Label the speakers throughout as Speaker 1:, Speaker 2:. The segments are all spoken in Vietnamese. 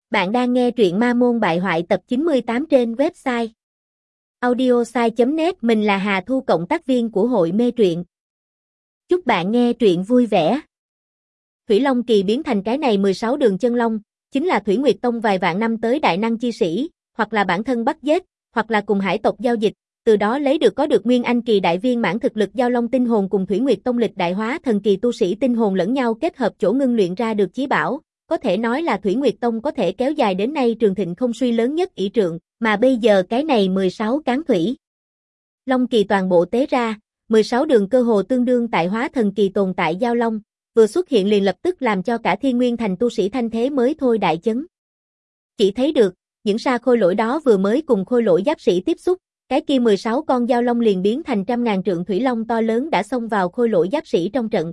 Speaker 1: Bạn đang nghe truyện Ma Môn Bại Hoại tập 98 trên website audiosai.net. Mình là Hà Thu, cộng tác viên của hội mê truyện. Chúc bạn nghe truyện vui vẻ. Thủy Long Kỳ biến thành cái này 16 đường chân long, chính là Thủy Nguyệt Tông vài vạn năm tới đại năng chi sĩ, hoặc là bản thân bắt giết, hoặc là cùng hải tộc giao dịch, từ đó lấy được có được Nguyên Anh Kỳ đại viên mãn thực lực giao long tinh hồn cùng Thủy Nguyệt Tông lịch đại hóa thần kỳ tu sĩ tinh hồn lẫn nhau kết hợp chỗ ngưng luyện ra được chí bảo. Có thể nói là Thủy Nguyệt Tông có thể kéo dài đến nay trường thịnh không suy lớn nhất ỷ trượng, mà bây giờ cái này 16 cán Thủy Long Kỳ toàn bộ tế ra, 16 đường cơ hồ tương đương tại hóa thần kỳ tồn tại giao long, vừa xuất hiện liền lập tức làm cho cả Thiên Nguyên Thành tu sĩ thanh thế mới thôi đại chấn. Chỉ thấy được, những sa khôi lỗi đó vừa mới cùng khôi lỗi giáp sĩ tiếp xúc, cái kia 16 con giao long liền biến thành trăm ngàn trượng thủy long to lớn đã xông vào khôi lỗi giáp sĩ trong trận.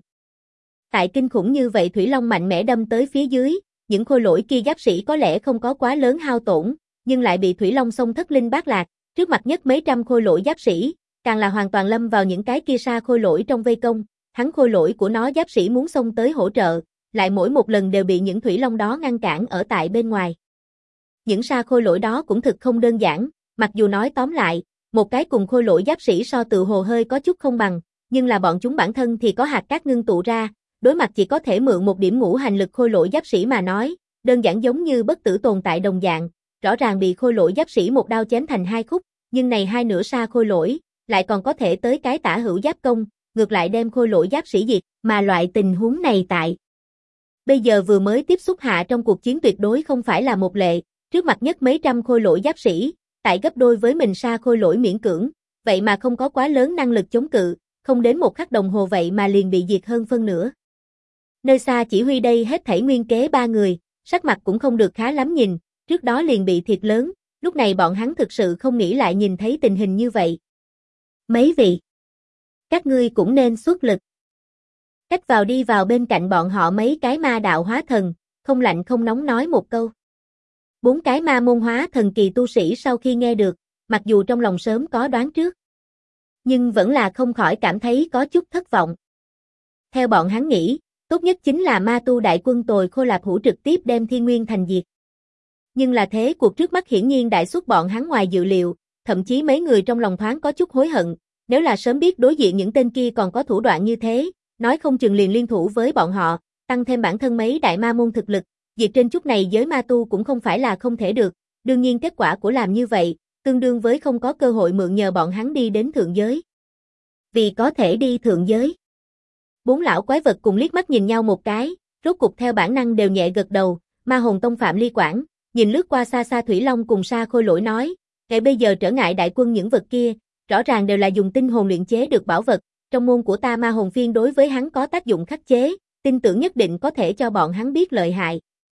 Speaker 1: Tại kinh khủng như vậy thủy long mạnh mẽ đâm tới phía dưới, những khôi lỗi kia giáp sĩ có lẽ không có quá lớn hao tổn, nhưng lại bị thủy long xông thất linh bát lạc, trước mặt nhất mấy trăm khôi lỗi giáp sĩ, càng là hoàn toàn lâm vào những cái kia sa khôi lỗi trong vây công, hắn khôi lỗi của nó giáp sĩ muốn xông tới hỗ trợ, lại mỗi một lần đều bị những thủy long đó ngăn cản ở tại bên ngoài. Những sa khôi lỗi đó cũng thực không đơn giản, mặc dù nói tóm lại, một cái cùng khôi lỗi giáp sĩ so tự hồ hơi có chút không bằng, nhưng là bọn chúng bản thân thì có hạt cát ngưng tụ ra, đối mặt chỉ có thể mượn một điểm ngũ hành lực khôi lỗi giáp sĩ mà nói, đơn giản giống như bất tử tồn tại đồng dạng, rõ ràng bị khôi lỗi giáp sĩ một đao chém thành hai khúc, nhưng này hai nửa sa khôi lỗi, lại còn có thể tới cái tả hữu giáp công, ngược lại đem khôi lỗi giáp sĩ diệt, mà loại tình huống này tại bây giờ vừa mới tiếp xúc hạ trong cuộc chiến tuyệt đối không phải là một lệ, trước mặt nhất mấy trăm khôi lỗi giáp sĩ, tại gấp đôi với mình sa khôi lỗi miễn cưỡng, vậy mà không có quá lớn năng lực chống cự, không đến một khắc đồng hồ vậy mà liền bị diệt hơn phân nửa. Nơi xa chỉ huy đây hết thảy nguyên kế ba người, sắc mặt cũng không được khá lắm nhìn, trước đó liền bị thiệt lớn, lúc này bọn hắn thực sự không nghĩ lại nhìn thấy tình hình như vậy. Mấy vị, các ngươi cũng nên xuất lực. Cách vào đi vào bên cạnh bọn họ mấy cái ma đạo hóa thần, không lạnh không nóng nói một câu. Bốn cái ma môn hóa thần kỳ tu sĩ sau khi nghe được, mặc dù trong lòng sớm có đoán trước, nhưng vẫn là không khỏi cảm thấy có chút thất vọng. Theo bọn hắn nghĩ, tốt nhất chính là ma tu đại quân Tồi Khô Lạp Hữu trực tiếp đem Thiên Nguyên Thành diệt. Nhưng là thế cuộc trước mắt hiển nhiên đại suất bọn hắn ngoài dự liệu, thậm chí mấy người trong lòng thoáng có chút hối hận, nếu là sớm biết đối diện những tên kia còn có thủ đoạn như thế, nói không chừng liền liên thủ với bọn họ, tăng thêm bản thân mấy đại ma môn thực lực, diệt trên chút này giới ma tu cũng không phải là không thể được, đương nhiên kết quả của làm như vậy, tương đương với không có cơ hội mượn nhờ bọn hắn đi đến thượng giới. Vì có thể đi thượng giới, bốn lão quái vật cùng liếc mắt nhìn nhau một cái, rốt cục theo bản năng đều nhẹ gật đầu, Ma Hồn Tông Phạm Ly Quảng, nhìn lướt qua xa xa Thủy Long cùng sa khôi lỗi nói, ngay bây giờ trở ngại đại quân những vật kia, rõ ràng đều là dùng tinh hồn luyện chế được bảo vật, trong môn của ta Ma Hồn Phiên đối với hắn có tác dụng khắc chế, tin tưởng nhất định có thể cho bọn hắn biết lợi hại.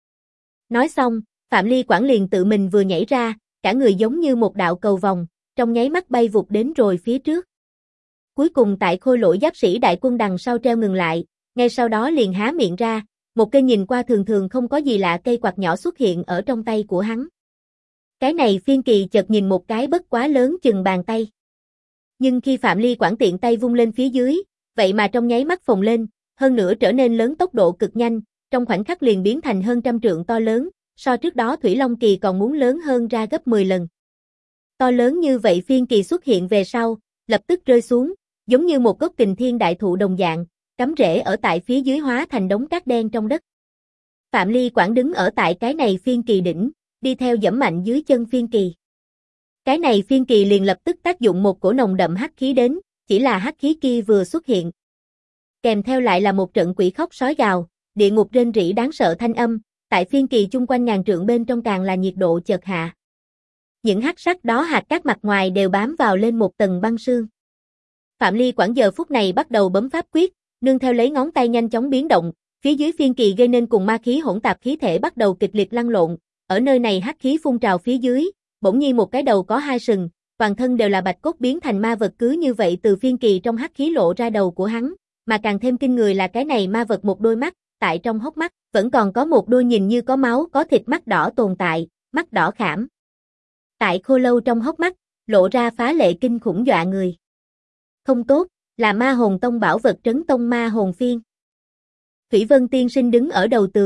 Speaker 1: Nói xong, Phạm Ly Quảng liền tự mình vừa nhảy ra, cả người giống như một đạo cầu vòng, trong nháy mắt bay vụt đến rồi phía trước. Cuối cùng tại khôi lỗi giáp sĩ đại quân đằng sau treo ngừng lại, ngay sau đó liền há miệng ra, một cây nhìn qua thường thường không có gì lạ cây quạt nhỏ xuất hiện ở trong tay của hắn. Cái này phiên kỳ chợt nhìn một cái bất quá lớn chừng bàn tay. Nhưng khi Phạm Ly Quảng tiện tay vung lên phía dưới, vậy mà trong nháy mắt phồng lên, hơn nữa trở nên lớn tốc độ cực nhanh, trong khoảnh khắc liền biến thành hơn trăm trượng to lớn, so trước đó Thủy Long Kỳ còn muốn lớn hơn ra gấp 10 lần. To lớn như vậy phiên kỳ xuất hiện về sau, lập tức rơi xuống, giống như một gốc kình thiên đại thụ đồng dạng, cắm rễ ở tại phía dưới hóa thành đống cát đen trong đất. Phạm Ly Quảng đứng ở tại cái này phiên kỳ đỉnh, đi theo dẫm mạnh dưới chân phiên kỳ. Cái này phiên kỳ liền lập tức tác dụng một cổ nồng đậm hắc khí đến, chỉ là hắc khí kia vừa xuất hiện, kèm theo lại là một trận quỷ khóc sói gào, địa ngục rên rỉ đáng sợ thanh âm, tại phiên kỳ chung quanh ngàn trượng bên trong càng là nhiệt độ chợt hạ. Những hắc sắc đó hạt các mặt ngoài đều bám vào lên một tầng băng sương. Phạm Ly Quảng giờ phút này bắt đầu bấm pháp quyết, nương theo lấy ngón tay nhanh chóng biến động, phía dưới phiên kỳ gây nên cùng ma khí hỗn tạp khí thể bắt đầu kịch liệt lăn lộn, ở nơi này hắc khí phun trào phía dưới, bỗng nhiên một cái đầu có hai sừng, toàn thân đều là bạch cốt biến thành ma vật cứ như vậy từ phiên kỳ trong hắc khí lộ ra đầu của hắn, mà càng thêm kinh người là cái này ma vật một đôi mắt, tại trong hốc mắt, vẫn còn có một đôi nhìn như có máu có thịt mắt đỏ tồn tại, mắt đỏ khảm. Tại khô lâu trong hốc mắt, lộ ra phá lệ kinh khủng dọa người. Không tốt, là Ma Hồn Tông bảo vật Trấn Tông Ma Hồn Phiên. Thủy Vân Tiên Sinh đứng ở đầu tường,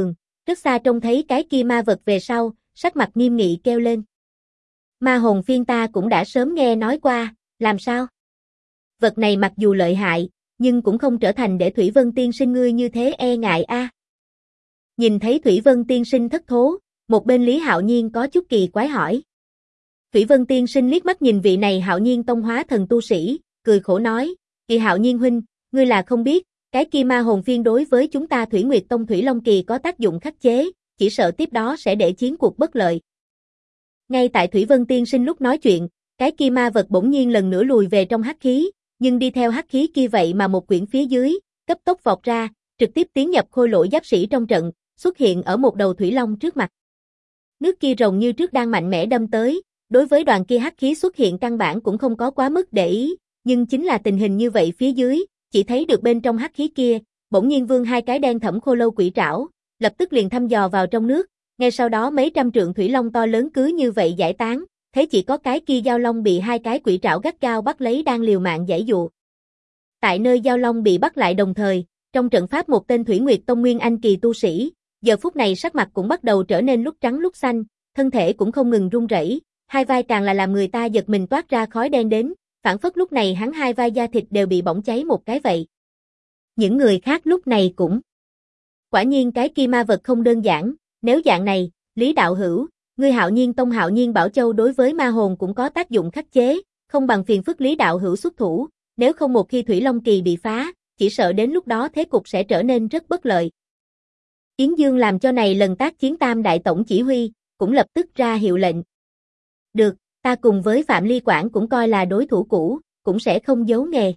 Speaker 1: Rất xa trông thấy cái kia ma vật về sau, sắc mặt nghiêm nghị kêu lên. Ma hồn phiên ta cũng đã sớm nghe nói qua, làm sao? Vật này mặc dù lợi hại, nhưng cũng không trở thành để Thủy Vân tiên sinh ngươi như thế e ngại a. Nhìn thấy Thủy Vân tiên sinh thất thố, một bên Lý Hạo Nhiên có chút kỳ quái hỏi. Thủy Vân tiên sinh liếc mắt nhìn vị này Hạo Nhiên tông hóa thần tu sĩ, cười khổ nói, Kỳ Hạo Nhiên huynh, ngươi là không biết, cái kia ma hồn phiên đối với chúng ta Thủy Nguyệt Tông Thủy Long Kỳ có tác dụng khắc chế, chỉ sợ tiếp đó sẽ để chiến cuộc bất lợi. Ngay tại Thủy Vân tiên sinh lúc nói chuyện, cái kia ma vật bỗng nhiên lần nữa lùi về trong hắc khí, nhưng đi theo hắc khí kia vậy mà một quyển phía dưới, cấp tốc vọt ra, trực tiếp tiến nhập khôi lỗi giáp sĩ trong trận, xuất hiện ở một đầu thủy long trước mặt. Nước kia rồng như trước đang mạnh mẽ đâm tới, đối với đoàn kia hắc khí xuất hiện căn bản cũng không có quá mức để ý, nhưng chính là tình hình như vậy phía dưới, chỉ thấy được bên trong hắc khí kia, bỗng nhiên vươn hai cái đen thẫm khô lâu quỷ trảo, lập tức liền thăm dò vào trong nước, ngay sau đó mấy trăm trượng thủy long to lớn cứ như vậy giải tán, thấy chỉ có cái kia giao long bị hai cái quỷ trảo gắt gao bắt lấy đang liều mạng giãy dụa. Tại nơi giao long bị bắt lại đồng thời, trong trận pháp một tên Thủy Nguyệt Tông Nguyên Anh kỳ tu sĩ, giờ phút này sắc mặt cũng bắt đầu trở nên lúc trắng lúc xanh, thân thể cũng không ngừng run rẩy, hai vai càng là làm người ta giật mình toát ra khói đen đến, phản phất lúc này hắn hai vai da thịt đều bị bỏng cháy một cái vậy. Những người khác lúc này cũng. Quả nhiên cái kia ma vật không đơn giản, nếu dạng này, Lý đạo hữu, ngươi Hạo Nhiên Tông Hạo Nhiên Bảo Châu đối với ma hồn cũng có tác dụng khắc chế, không bằng phiền phức Lý đạo hữu xuất thủ, nếu không một khi Thủy Long Kỳ bị phá, chỉ sợ đến lúc đó thế cục sẽ trở nên rất bất lợi. Yến Dương làm cho này lần tác chiến tam đại tổng chỉ huy, cũng lập tức ra hiệu lệnh. Được, ta cùng với Phạm Ly Quảng cũng coi là đối thủ cũ, cũng sẽ không giấu nghề.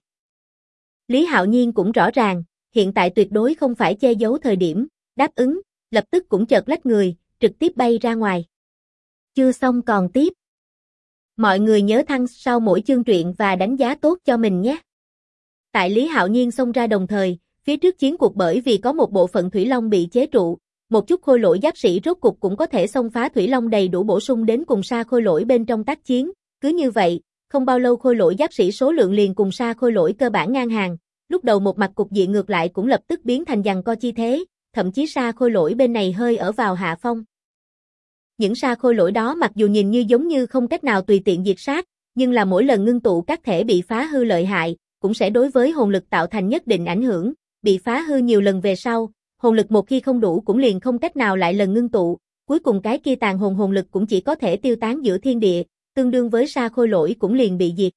Speaker 1: Lý Hạo Nhiên cũng rõ ràng, hiện tại tuyệt đối không phải che giấu thời điểm, đáp ứng, lập tức cũng chợt lách người, trực tiếp bay ra ngoài. Chưa xong còn tiếp. Mọi người nhớ thăng sau mỗi chương truyện và đánh giá tốt cho mình nhé. Tại Lý Hạo Nhiên xông ra đồng thời, phía trước chiến cuộc bởi vì có một bộ phận Thủy Long bị chế trụ, một chút khôi lỗi giáp sĩ rốt cục cũng có thể xông phá Thủy Long đầy đủ bổ sung đến cùng sa khôi lỗi bên trong tác chiến, cứ như vậy, không bao lâu khôi lỗi giáp sĩ số lượng liền cùng sa khôi lỗi cơ bản ngang hàng, lúc đầu một mặt cục diện ngược lại cũng lập tức biến thành giằng co chi thế, thậm chí sa khôi lỗi bên này hơi ở vào hạ phong. Những sa khôi lỗi đó mặc dù nhìn như giống như không cách nào tùy tiện diệt sát, nhưng là mỗi lần ngưng tụ các thể bị phá hư lợi hại, cũng sẽ đối với hồn lực tạo thành nhất định ảnh hưởng, bị phá hư nhiều lần về sau, hồn lực một khi không đủ cũng liền không cách nào lại lần ngưng tụ, cuối cùng cái kia tàn hồn lực cũng chỉ có thể tiêu tán giữa thiên địa, tương đương với sa khôi lỗi cũng liền bị diệt.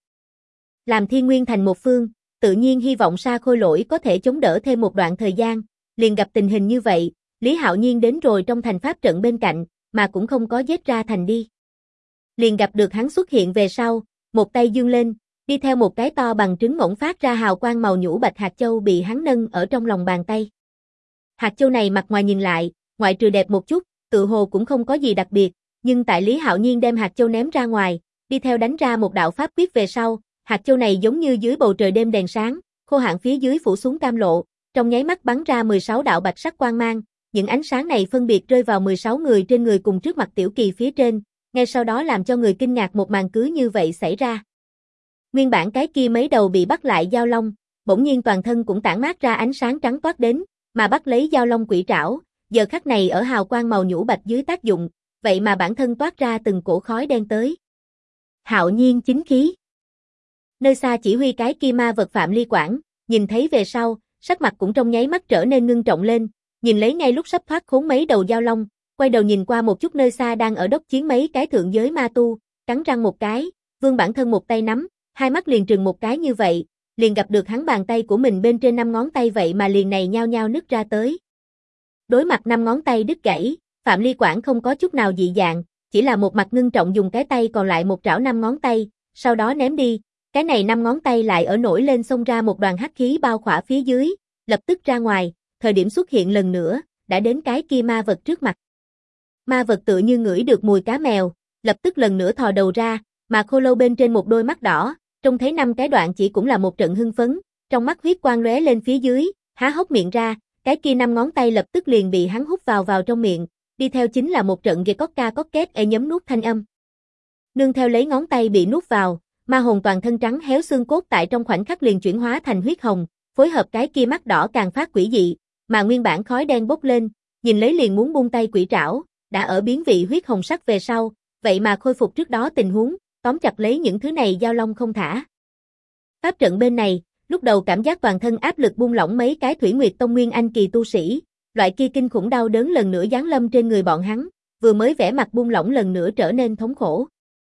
Speaker 1: Làm Thiên Nguyên thành một phương, tự nhiên hy vọng sa khôi lỗi có thể chống đỡ thêm một đoạn thời gian, liền gặp tình hình như vậy, Lý Hạo Nhiên đến rồi trong thành pháp trận bên cạnh, mà cũng không có giết ra thành đi. Liền gặp được hắn xuất hiện về sau, một tay giương lên, đi theo một cái to bằng trứng ngỗng phát ra hào quang màu nhũ bạch hạt châu bị hắn nâng ở trong lòng bàn tay. Hạt châu này mặt ngoài nhìn lại, ngoại trừ đẹp một chút, tự hồ cũng không có gì đặc biệt, nhưng tại Lý Hạo Nhiên đem hạt châu ném ra ngoài, đi theo đánh ra một đạo pháp quyết về sau, hạt châu này giống như dưới bầu trời đêm đèn sáng, khô hạn phía dưới phủ xuống cam lộ, trong nháy mắt bắn ra 16 đạo bạch sắc quang mang, những ánh sáng này phân biệt rơi vào 16 người trên người cùng trước mặt tiểu kỳ phía trên, ngay sau đó làm cho người kinh ngạc một màn cứ như vậy xảy ra. Nguyên bản cái kia mấy đầu bị bắt lại giao long, bỗng nhiên toàn thân cũng tản mát ra ánh sáng trắng toát đến, mà bắt lấy giao long quỷ trảo, giờ khắc này ở hào quang màu nhũ bạch dưới tác dụng, vậy mà bản thân toát ra từng cổ khói đen tới. Hạo Nhiên chính khí. Nơi xa chỉ huy cái kia ma vật Phạm Ly Quảng, nhìn thấy về sau, sắc mặt cũng trong nháy mắt trở nên ngưng trọng lên, nhìn lấy ngay lúc sắp thoát khốn mấy đầu giao long, quay đầu nhìn qua một chút nơi xa đang ở đốc chiến mấy cái thượng giới ma tu, cắn răng một cái, vươn bản thân một tay nắm, hai mắt liền trừng một cái như vậy, liền gặp được hắn bàn tay của mình bên trên 5 ngón tay vậy mà liền này nhao nhao nứt ra tới. Đối mặt 5 ngón tay đứt gãy, Phạm Ly Quảng không có chút nào dị dạng, chỉ là một mặt ngưng trọng dùng cái tay còn lại một trảo 5 ngón tay, sau đó ném đi, cái này 5 ngón tay lại ở nổi lên xông ra một đoàn hắc khí bao khỏa phía dưới, lập tức ra ngoài, thời điểm xuất hiện lần nữa, đã đến cái kia ma vật trước mặt. Ma vật tựa như ngửi được mùi cá mèo, lập tức lần nữa thò đầu ra, mà khô lâu bên trên một đôi mắt đỏ, trông thấy 5 cái đoạn chỉ cũng là một trận hưng phấn, trong mắt huyết quang lóe lên phía dưới, há hốc miệng ra, cái kia 5 ngón tay lập tức liền bị hắn hút vào trong miệng, đi theo chính là một trận ghê cót ca cót két nhấm nuốt thanh âm. Nương theo lấy ngón tay bị nuốt vào, ma hồn toàn thân trắng héo xương cốt tại trong khoảnh khắc liền chuyển hóa thành huyết hồng, phối hợp cái kia mắt đỏ càng phát quỷ dị, mà nguyên bản khói đen bốc lên, nhìn lấy liền muốn buông tay quỷ trảo, đã ở biến vị huyết hồng sắc về sau, vậy mà khôi phục trước đó tình huống, tóm chặt lấy những thứ này giao long không thả. Pháp trận bên này, lúc đầu cảm giác toàn thân áp lực buông lỏng mấy cái Thủy Nguyệt Tông Nguyên Anh kỳ tu sĩ, loại kia kinh khủng đau đớn lần nữa giáng lâm trên người bọn hắn, vừa mới vẻ mặt buông lỏng lần nữa trở nên thống khổ.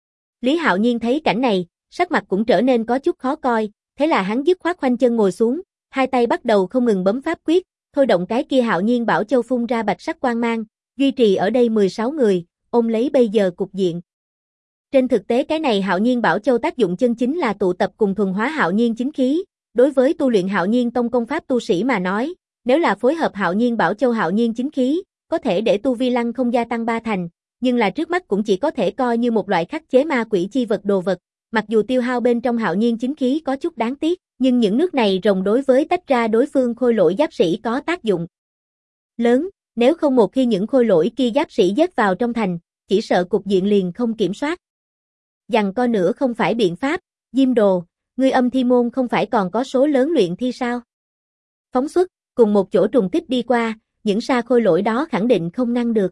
Speaker 1: Lý Hạo Nhiên thấy cảnh này, sắc mặt cũng trở nên có chút khó coi, thế là hắn dứt khoát khoanh chân ngồi xuống, hai tay bắt đầu không ngừng bấm pháp quyết, thôi động cái kia Hạo Nhiên Bảo Châu phun ra bạch sắc quang mang, duy trì ở đây 16 người, ôm lấy bây giờ cục diện. Trên thực tế cái này Hạo Nhiên Bảo Châu tác dụng chân chính là tụ tập cùng thuần hóa Hạo Nhiên chính khí, đối với tu luyện Hạo Nhiên Tông công pháp tu sĩ mà nói, nếu là phối hợp Hạo Nhiên Bảo Châu Hạo Nhiên chính khí, có thể để tu vi lăng không gia tăng 3 thành, nhưng là trước mắt cũng chỉ có thể coi như một loại khắc chế ma quỷ chi vật đồ vật, mặc dù tiêu hao bên trong Hạo Nhiên chính khí có chút đáng tiếc, nhưng những nước này rồng đối với tách ra đối phương khôi lỗi giáp sĩ có tác dụng lớn, nếu không một khi những khôi lỗi kia giáp sĩ giết vào trong thành, chỉ sợ cục diện liền không kiểm soát. Giằng co nữa không phải biện pháp, Diêm Đồ, ngươi Âm Thi Môn không phải còn có số lớn luyện thi sao? Phóng xuất, cùng một chỗ trùng kích đi qua, những sa khôi lỗi đó khẳng định không ngăn được.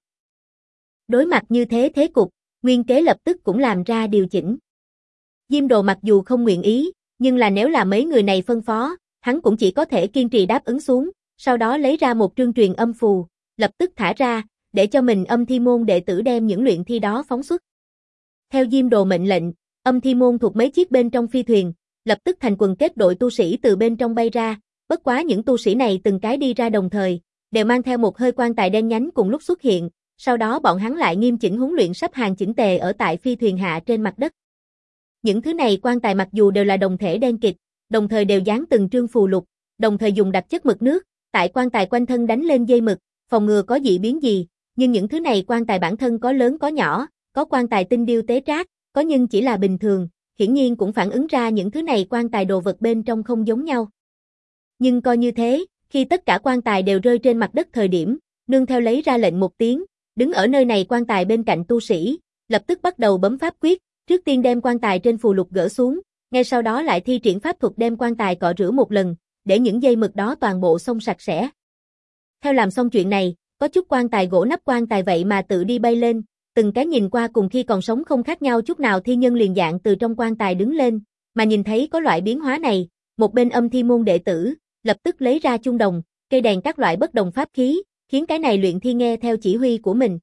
Speaker 1: Đối mặt như thế thế cục, Nguyên Kế lập tức cũng làm ra điều chỉnh. Diêm Đồ mặc dù không nguyện ý, nhưng là nếu là mấy người này phân phó, hắn cũng chỉ có thể kiên trì đáp ứng xuống, sau đó lấy ra một trương truyền âm phù, lập tức thả ra, để cho mình Âm Thi Môn đệ tử đem những luyện thi đó phóng xuất. Theo Diêm Đồ mệnh lệnh, Âm Thi Môn thuộc mấy chiếc bên trong phi thuyền, lập tức thành quần kết đội tu sĩ từ bên trong bay ra, bất quá những tu sĩ này từng cái đi ra đồng thời, đều mang theo một hơi quan tài đen nhánh cùng lúc xuất hiện, sau đó bọn hắn lại nghiêm chỉnh huấn luyện sắp hàng chỉnh tề ở tại phi thuyền hạ trên mặt đất. Những thứ này quan tài mặc dù đều là đồng thể đen kịt, đồng thời đều dán từng trương phù lục, đồng thời dùng đặc chất mực nước, tại quan tài quanh thân đánh lên dây mực, phòng ngừa có dị biến gì, nhưng những thứ này quan tài bản thân có lớn có nhỏ, có quan tài tinh điêu tế trác, có nhưng chỉ là bình thường, hiển nhiên cũng phản ứng ra những thứ này quan tài đồ vật bên trong không giống nhau. Nhưng coi như thế, khi tất cả quan tài đều rơi trên mặt đất thời điểm, nương theo lấy ra lệnh một tiếng, đứng ở nơi này quan tài bên cạnh tu sĩ, lập tức bắt đầu bấm pháp quyết, trước tiên đem quan tài trên phù lục gỡ xuống, ngay sau đó lại thi triển pháp thuật đem quan tài cọ rửa một lần, để những dây mực đó toàn bộ xông sạch sẽ. Theo làm xong chuyện này, có chút quan tài gỗ nắp quan tài vậy mà tự đi bay lên, từng cái nhìn qua cùng khi còn sống không khác nhau chút nào thi nhân liền dạng từ trong quan tài đứng lên, mà nhìn thấy có loại biến hóa này, một bên Âm Thi Môn đệ tử, lập tức lấy ra chung đồng, cây đèn các loại bất đồng pháp khí, khiến cái này luyện thi nghe theo chỉ huy của mình.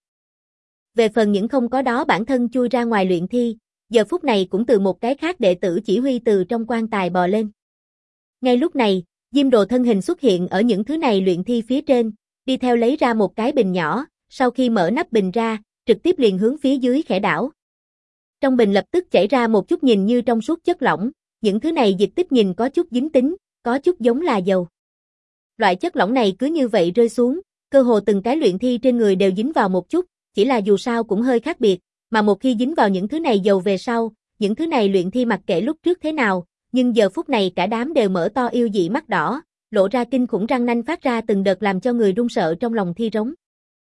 Speaker 1: Về phần những không có đó bản thân chui ra ngoài luyện thi, giờ phút này cũng từ một cái khác đệ tử chỉ huy từ trong quan tài bò lên. Ngay lúc này, Diêm Đồ thân hình xuất hiện ở những thứ này luyện thi phía trên, đi theo lấy ra một cái bình nhỏ, sau khi mở nắp bình ra, trực tiếp liền hướng phía dưới khẽ đảo. Trong bình lập tức chảy ra một chút nhìn như trong suốt chất lỏng, những thứ này dịch tích nhìn có chút dính tính, có chút giống là dầu. Loại chất lỏng này cứ như vậy rơi xuống, cơ hồ từng cái luyện thi trên người đều dính vào một chút, chỉ là dù sao cũng hơi khác biệt, mà một khi dính vào những thứ này dầu về sau, những thứ này luyện thi mặc kệ lúc trước thế nào, nhưng giờ phút này cả đám đều mở to yêu dị mắt đỏ, lộ ra kinh khủng răng nanh phát ra từng đợt làm cho người run sợ trong lòng thi rống.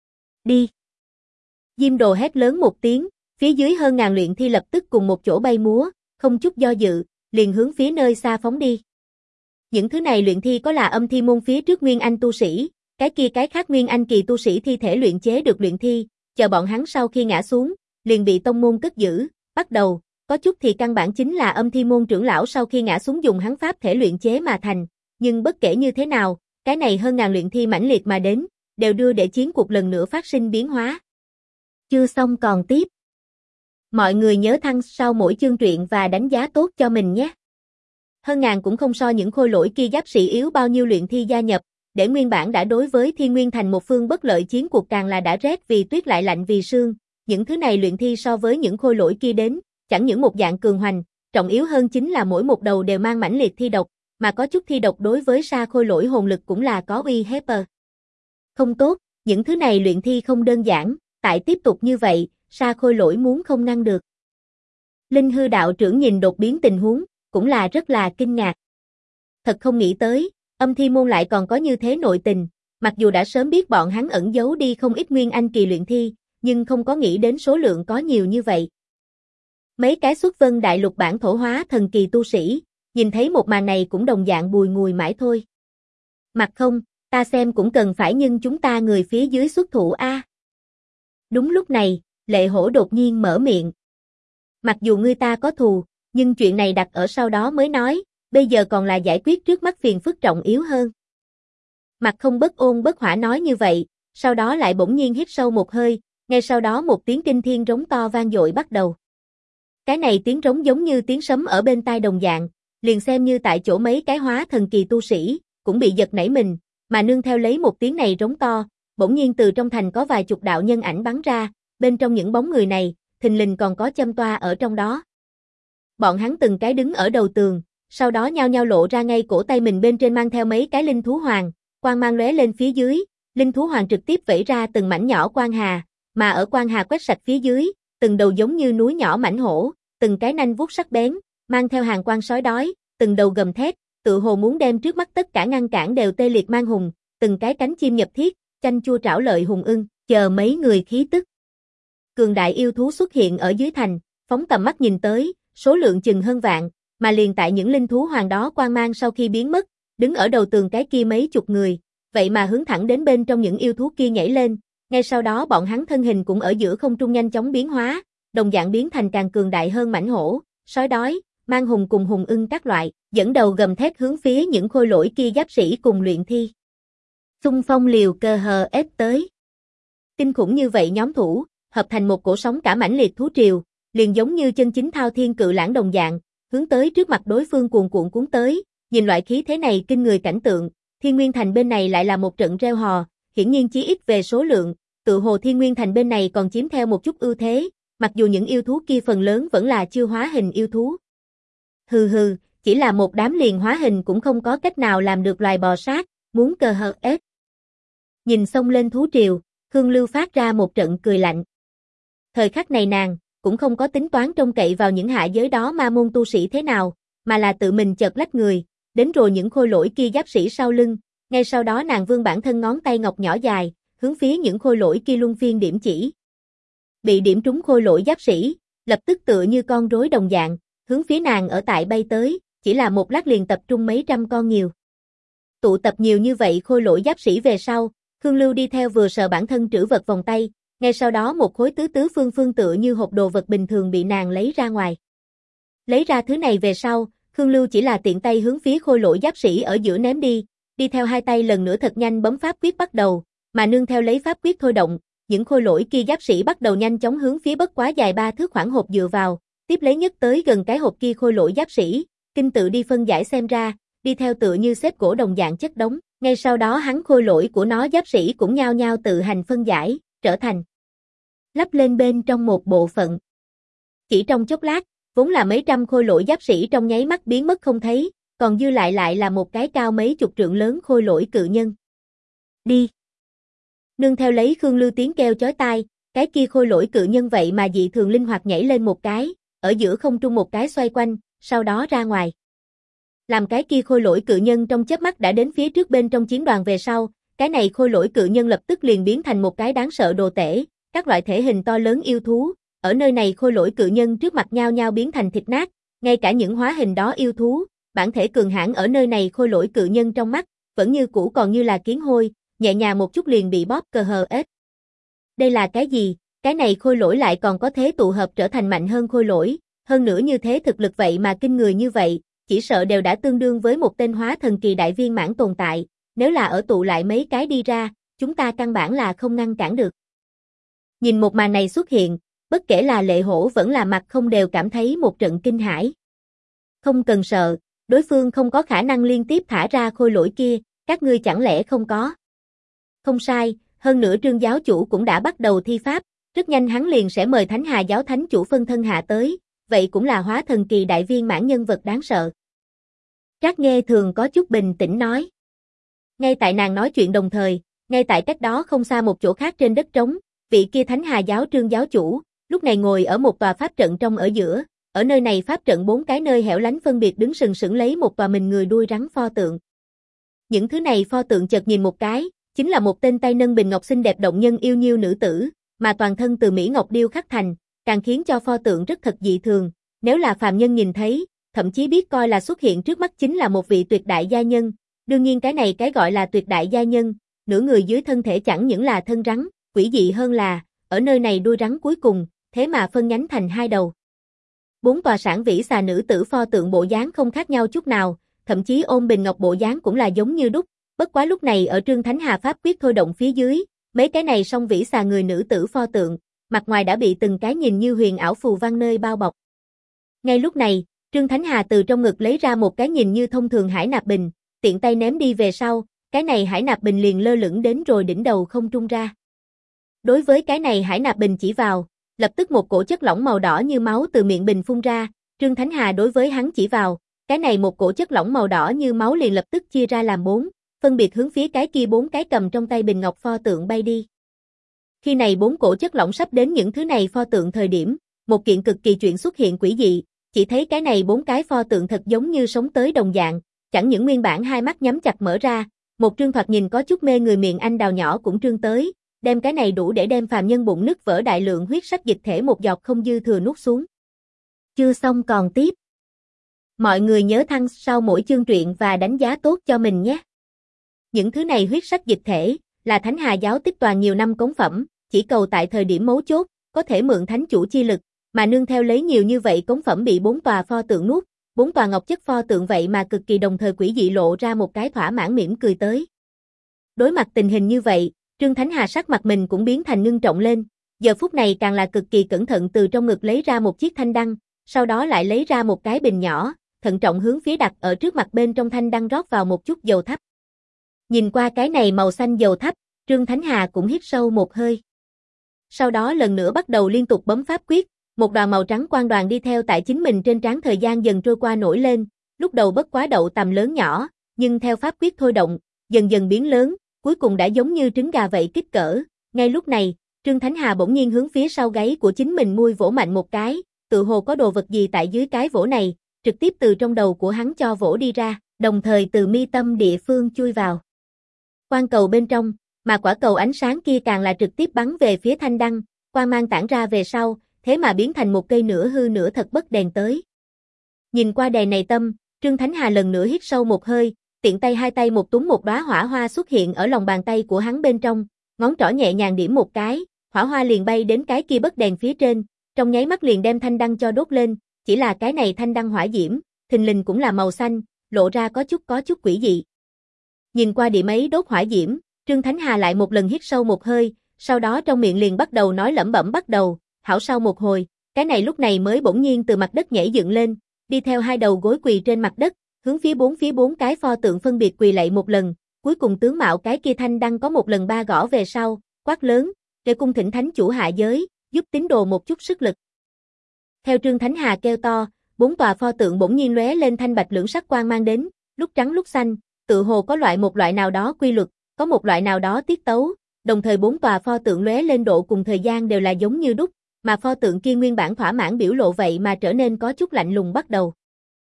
Speaker 1: Đi! Diêm Đồ hét lớn một tiếng, phía dưới hơn ngàn luyện thi lập tức cùng một chỗ bay múa, không chút do dự, liền hướng phía nơi xa phóng đi. Những thứ này luyện thi có là Âm Thi Môn phía trước Nguyên Anh tu sĩ, cái kia cái khác Nguyên Anh kỳ tu sĩ thi thể luyện chế được luyện thi, chờ bọn hắn sau khi ngã xuống, liền bị tông môn cất giữ, bắt đầu, có chút thì căn bản chính là Âm Thi Môn trưởng lão sau khi ngã xuống dùng hắn pháp thể luyện chế mà thành, nhưng bất kể như thế nào, cái này hơn ngàn luyện thi mãnh liệt mà đến, đều đưa để chiến cuộc lần nữa phát sinh biến hóa. Chưa xong còn tiếp. Mọi người nhớ thăng sau mỗi chương truyện và đánh giá tốt cho mình nhé. Hơn ngàn cũng không so những khôi lỗi kia giáp sĩ yếu bao nhiêu luyện thi gia nhập, để nguyên bản đã đối với Thiên Nguyên Thành một phương bất lợi chiến cuộc càng là đã rét vì tuyết lại lạnh vì sương, những thứ này luyện thi so với những khôi lỗi kia đến, chẳng những một dạng cường hoành, trọng yếu hơn chính là mỗi một đầu đều mang mãnh liệt thi độc, mà có chút thi độc đối với sa khôi lỗi hồn lực cũng là có uy hiếp. Không tốt, những thứ này luyện thi không đơn giản, tại tiếp tục như vậy, sa khôi lỗi muốn không ngăn được. Linh Hư đạo trưởng nhìn đột biến tình huống, cũng là rất là kinh ngạc. Thật không nghĩ tới, Âm Thi Môn lại còn có như thế nội tình, mặc dù đã sớm biết bọn hắn ẩn giấu đi không ít Nguyên Anh kỳ luyện thi, nhưng không có nghĩ đến số lượng có nhiều như vậy. Mấy cái xuất vân đại lục bản thổ hóa thần kỳ tu sĩ, nhìn thấy một màn này cũng đồng dạng bùi ngùi mãi thôi. Mặt không, Ta xem cũng cần phải nhưng chúng ta người phía dưới xuất thủ a. Đúng lúc này, Lệ Hổ đột nhiên mở miệng. Mặc dù ngươi ta có thù, nhưng chuyện này đặt ở sau đó mới nói, bây giờ còn là giải quyết trước mắt phiền phức trọng yếu hơn. Mặt không bất ôn bất hỏa nói như vậy, sau đó lại bỗng nhiên hít sâu một hơi, ngay sau đó một tiếng kinh thiên rống to vang dội bắt đầu. Cái này tiếng rống giống như tiếng sấm ở bên tai đồng dạng, liền xem như tại chỗ mấy cái hóa thần kỳ tu sĩ, cũng bị giật nảy mình, mà nương theo lấy một tiếng này rống to, bỗng nhiên từ trong thành có vài chục đạo nhân ảnh bắn ra, bên trong những bóng người này, thình lình còn có châm toa ở trong đó. Bọn hắn từng cái đứng ở đầu tường, sau đó nhao nhao lộ ra ngay cổ tay mình bên trên mang theo mấy cái linh thú hoàng, quang mang lóe lên phía dưới, linh thú hoàng trực tiếp vẩy ra từng mảnh nhỏ quang hà, mà ở quang hà quét sạch phía dưới, từng đầu giống như núi nhỏ mảnh hổ, từng cái nanh vuốt sắc bén, mang theo hàng quang sói đói, từng đầu gầm thét, tự hồ muốn đem trước mắt tất cả ngăn cản đều tê liệt mang hùng, từng cái cánh chim nhập thiết, chanh chua trảo lợi hùng ưng, chờ mấy người khí tức. Cường đại yêu thú xuất hiện ở dưới thành, phóng tầm mắt nhìn tới, số lượng chừng hơn vạn, mà liền tại những linh thú hoàng đó quang mang sau khi biến mất, đứng ở đầu tường cái kia mấy chục người, vậy mà hướng thẳng đến bên trong những yêu thú kia nhảy lên, ngay sau đó bọn hắn thân hình cũng ở giữa không trung nhanh chóng biến hóa, đồng dạng biến thành càng cường đại hơn mãnh hổ, sói đói, mang hùng cùng hùng ưng các loại, dẫn đầu gầm thét hướng phía những khôi lỗi kia giáp sĩ cùng luyện thi. Xung phong liều cơ hờ ép tới. Kinh khủng như vậy nhóm thủ, hợp thành một cổ sóng cả mãnh liệt thú triều, liền giống như chân chính thao thiên cự lãng đồng dạng, hướng tới trước mặt đối phương cuồn cuộn cuốn tới, nhìn loại khí thế này kinh người cảnh tượng, Thiên Nguyên Thành bên này lại là một trận reo hò, hiển nhiên chí ít về số lượng, tự hồ Thiên Nguyên Thành bên này còn chiếm theo một chút ưu thế, mặc dù những yêu thú kia phần lớn vẫn là chưa hóa hình yêu thú. Hừ hừ, chỉ là một đám liền hóa hình cũng không có cách nào làm được loài bò sát, muốn cơ hờ ép. Nhìn xông lên thú triều, Khương Lưu phát ra một trận cười lạnh. Thời khắc này nàng, cũng không có tính toán trông cậy vào những hạ giới đó ma môn tu sĩ thế nào, mà là tự mình chợt lách người, đến rồi những khôi lỗi kia giáp sĩ sau lưng, ngay sau đó nàng vươn bản thân ngón tay ngọc nhỏ dài, hướng phía những khôi lỗi kia luân phiên điểm chỉ. Bị điểm trúng khôi lỗi giáp sĩ, lập tức tựa như con rối đồng dạng, hướng phía nàng ở tại bay tới, chỉ là một lát liền tập trung mấy trăm con nhiều. Tụ tập nhiều như vậy khôi lỗi giáp sĩ về sau, Khương Lưu đi theo vừa sờ bản thân trữ vật vòng tay, ngay sau đó một khối tứ tứ phương phương tựa như hộp đồ vật bình thường bị nàng lấy ra ngoài. Lấy ra thứ này về sau, Khương Lưu chỉ là tiện tay hướng phía khôi lỗi giáp sĩ ở giữa ném đi theo hai tay lần nữa thật nhanh bấm pháp quyết bắt đầu, mà nương theo lấy pháp quyết thôi động, những khôi lỗi kia giáp sĩ bắt đầu nhanh chóng hướng phía bất quá dài 3 thước khoảng hộp dựa vào, tiếp lấy nhất tới gần cái hộp kia khôi lỗi giáp sĩ, kinh tự đi phân giải xem ra, đi theo tựa như xếp gỗ đồng dạng chất đống, ngay sau đó hắn khôi lỗi của nó giáp sĩ cũng nhao nhao tự hành phân giải, trở thành lắp lên bên trong một bộ phận. Chỉ trong chốc lát, vốn là mấy trăm khôi lỗi giáp sĩ trong nháy mắt biến mất không thấy, còn dư lại là một cái cao mấy chục trượng lớn khôi lỗi cự nhân. Đi! Nương theo lấy Khương Lưu tiếng kêu chói tai, cái kia khôi lỗi cự nhân vậy mà dị thường linh hoạt nhảy lên một cái, ở giữa không trung một cái xoay quanh, sau đó ra ngoài. Làm cái kia khôi lỗi cự nhân trong chớp mắt đã đến phía trước bên trong chiến đoàn về sau, cái này khôi lỗi cự nhân lập tức liền biến thành một cái đáng sợ đồ tể, các loại thể hình to lớn yêu thú, ở nơi này khôi lỗi cự nhân trước mặt nhao nhao biến thành thịt nát, ngay cả những hóa hình đó yêu thú, bản thể cường hãn ở nơi này khôi lỗi cự nhân trong mắt, vẫn như cũ còn như là kiến hôi, nhẹ nhàng một chút liền bị bóp cơ hờ ếch. Đây là cái gì? Cái này khôi lỗi lại còn có thế tụ hợp trở thành mạnh hơn khôi lỗi, hơn nữa như thế thực lực vậy mà kinh người như vậy, chỉ sợ đều đã tương đương với một tên hóa thần kỳ đại viên mãn tồn tại, nếu là ở tụ lại mấy cái đi ra, chúng ta căn bản là không ngăn cản được. Nhìn một màn này xuất hiện, bất kể là Lệ Hổ vẫn là Mặt Không đều cảm thấy một trận kinh hãi. Không cần sợ, đối phương không có khả năng liên tiếp thả ra khôi lỗi kia, các ngươi chẳng lẽ không có. Không sai, hơn nữa Trương giáo chủ cũng đã bắt đầu thi pháp, rất nhanh hắn liền sẽ mời Thánh Hà giáo thánh chủ phân thân hạ tới, vậy cũng là hóa thần kỳ đại viên mãn nhân vật đáng sợ. Trác Nghê thường có chút bình tĩnh nói. Ngay tại nàng nói chuyện đồng thời, ngay tại cách đó không xa một chỗ khác trên đất trống, vị kia Thánh Hà giáo Trương giáo chủ, lúc này ngồi ở một tòa pháp trận trong ở giữa, ở nơi này pháp trận 4 cái nơi hẻo lánh phân biệt đứng sừng sững lấy một tòa mình người đuôi rắn pho tượng. Những thứ này pho tượng chợt nhìn một cái, chính là một tên tay nâng bình ngọc xinh đẹp động nhân yêu nhiêu nữ tử, mà toàn thân từ mỹ ngọc điêu khắc thành, càng khiến cho pho tượng rất thật dị thường, nếu là phàm nhân nhìn thấy, thậm chí biết coi là xuất hiện trước mắt chính là một vị tuyệt đại gia nhân, Đương nhiên cái gọi là tuyệt đại gia nhân, nửa người dưới thân thể chẳng những là thân rắn, quỷ dị hơn là, ở nơi này đuôi rắn cuối cùng, thế mà phân nhánh thành hai đầu. 4 tòa sản vĩ xà nữ tử pho tượng bộ dáng không khác nhau chút nào, thậm chí ôm bình ngọc bộ dáng cũng là giống như đúc, bất quá lúc này ở Trương Thánh Hà pháp quyết thôi động phía dưới, mấy cái này song vĩ xà người nữ tử pho tượng, mặt ngoài đã bị từng cái nhìn như huyền ảo phù văn nơi bao bọc. Ngay lúc này, Trương Thánh Hà từ trong ngực lấy ra một cái nhìn như thông thường hải nạp bình, tiện tay ném đi về sau, cái này hải nạp bình liền lơ lửng đến rồi đỉnh đầu không trung ra. Đối với cái này hải nạp bình chỉ vào, lập tức một cổ chất lỏng màu đỏ như máu từ miệng bình phun ra, Trương Thánh Hà đối với hắn chỉ vào, cái này một cổ chất lỏng màu đỏ như máu liền lập tức chia ra làm 4, phân biệt hướng phía cái kia 4 cái cầm trong tay bình ngọc pho tượng bay đi. Khi này 4 cổ chất lỏng sắp đến những thứ này pho tượng thời điểm, một kiện cực kỳ chuyện xuất hiện quỷ dị, chỉ thấy cái này 4 cái pho tượng thật giống như sống tới đồng dạng, chẳng những nguyên bản hai mắt nhắm chặt mở ra, một trương thoạt nhìn có chút mê người miệng anh đào nhỏ cũng trương tới, đem cái này đủ để đem phàm nhân bụng nứt vỡ đại lượng huyết sắc dịch thể một giọt không dư thừa nuốt xuống. Chưa xong còn tiếp. Mọi người nhớ thăng sau mỗi chương truyện và đánh giá tốt cho mình nhé. Những thứ này huyết sắc dịch thể là Thánh Hà giáo tích toàn nhiều năm cống phẩm, chỉ cầu tại thời điểm mấu chốt có thể mượn thánh chủ chi lực, mà nương theo lấy nhiều như vậy cống phẩm bị 4 tòa pho tượng nuốt, 4 tòa ngọc chất pho tượng vậy mà cực kỳ đồng thời quỷ dị lộ ra một cái thỏa mãn mỉm cười tới. Đối mặt tình hình như vậy, Trương Thánh Hà sắc mặt mình cũng biến thành ngưng trọng lên, giờ phút này càng là cực kỳ cẩn thận từ trong ngực lấy ra một chiếc thanh đăng, sau đó lại lấy ra một cái bình nhỏ, thận trọng hướng phía đặt ở trước mặt bên trong thanh đăng rót vào một chút dầu thắp. Nhìn qua cái này màu xanh dầu thắp, Trương Thánh Hà cũng hít sâu một hơi. Sau đó lần nữa bắt đầu liên tục bấm pháp quyết, một đoàn màu trắng quang đoàn đi theo tại chính mình trên trán thời gian dần trôi qua nổi lên, lúc đầu bất quá đậu tầm lớn nhỏ, nhưng theo pháp quyết thôi động, dần dần biến lớn, cuối cùng đã giống như trứng gà vậy kích cỡ. Ngay lúc này, Trương Thánh Hà bỗng nhiên hướng phía sau gáy của chính mình mui vỗ mạnh một cái, tự hồ có đồ vật gì tại dưới cái vỗ này, trực tiếp từ trong đầu của hắn cho vỗ đi ra, đồng thời từ mi tâm địa phương chui vào quang cầu bên trong, mà quả cầu ánh sáng kia càng là trực tiếp bắn về phía thanh đăng, quang mang tản ra về sau, thế mà biến thành một cây nửa hư nửa thật bất đèn tới. Nhìn qua đèn này tâm, Trương Thánh Hà lần nữa hít sâu một hơi, tiện tay hai tay một túm một đóa hỏa hoa xuất hiện ở lòng bàn tay của hắn bên trong, ngón trỏ nhẹ nhàng điểm một cái, hỏa hoa liền bay đến cái kia bất đèn phía trên, trong nháy mắt liền đem thanh đăng cho đốt lên, chỉ là cái này thanh đăng hỏa diễm, thình lình cũng là màu xanh, lộ ra có chút quỷ dị. Nhìn qua điểm ấy đốt hỏa diễm, Trương Thánh Hà lại một lần hít sâu một hơi, sau đó trong miệng liền bắt đầu nói lẩm bẩm bắt đầu, hảo sau một hồi, cái này lúc này mới bỗng nhiên từ mặt đất nhảy dựng lên, đi theo hai đầu gối quỳ trên mặt đất, hướng phía bốn cái pho tượng phân biệt quỳ lạy một lần, cuối cùng tướng mạo cái kia thanh đăng có một lần 3 gõ về sau, quát lớn, để cung thỉnh thánh chủ hạ giới, giúp tín đồ một chút sức lực. Theo Trương Thánh Hà kêu to, 4 tòa pho tượng bỗng nhiên lóe lên thanh bạch lưỡng sắc quang mang đến, lúc trắng lúc xanh, tự hồ có một loại nào đó quy luật, có một loại nào đó tiết tấu, đồng thời 4 tòa pho tượng lóe lên độ cùng thời gian đều là giống như đúc, mà pho tượng kia nguyên bản thỏa mãn biểu lộ vậy mà trở nên có chút lạnh lùng bắt đầu.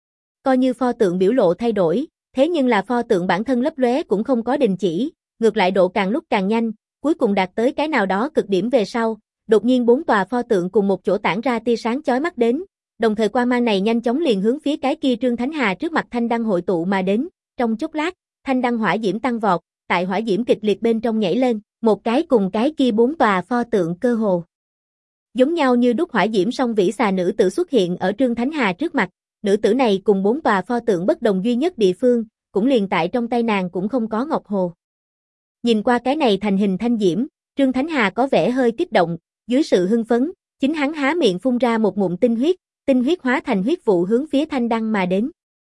Speaker 1: Coi như pho tượng biểu lộ thay đổi, thế nhưng là pho tượng bản thân lấp lóe cũng không có đình chỉ, ngược lại độ càng lúc càng nhanh, cuối cùng đạt tới cái nào đó cực điểm về sau, đột nhiên 4 tòa pho tượng cùng một chỗ tản ra tia sáng chói mắt đến, đồng thời quang mang này nhanh chóng liền hướng phía cái kia Trương Thánh Hà trước mặt thanh đăng hội tụ mà đến, trong chốc lát, thanh đăng hỏa diễm tăng vọt, tại hỏa diễm kịch liệt bên trong nhảy lên, một cái cùng cái kia 4 tòa pho tượng cơ hồ giống nhau như đúc hỏa diễm song vĩ xà nữ tử xuất hiện ở Trương Thánh Hà trước mặt, nữ tử này cùng 4 tòa pho tượng bất đồng duy nhất địa phương, cũng liền tại trong tay nàng cũng không có ngọc hồ. Nhìn qua cái này thành hình thanh diễm, Trương Thánh Hà có vẻ hơi kích động, dưới sự hưng phấn, chính hắn há miệng phun ra một ngụm tinh huyết hóa thành huyết vụ hướng phía thanh đăng mà đến.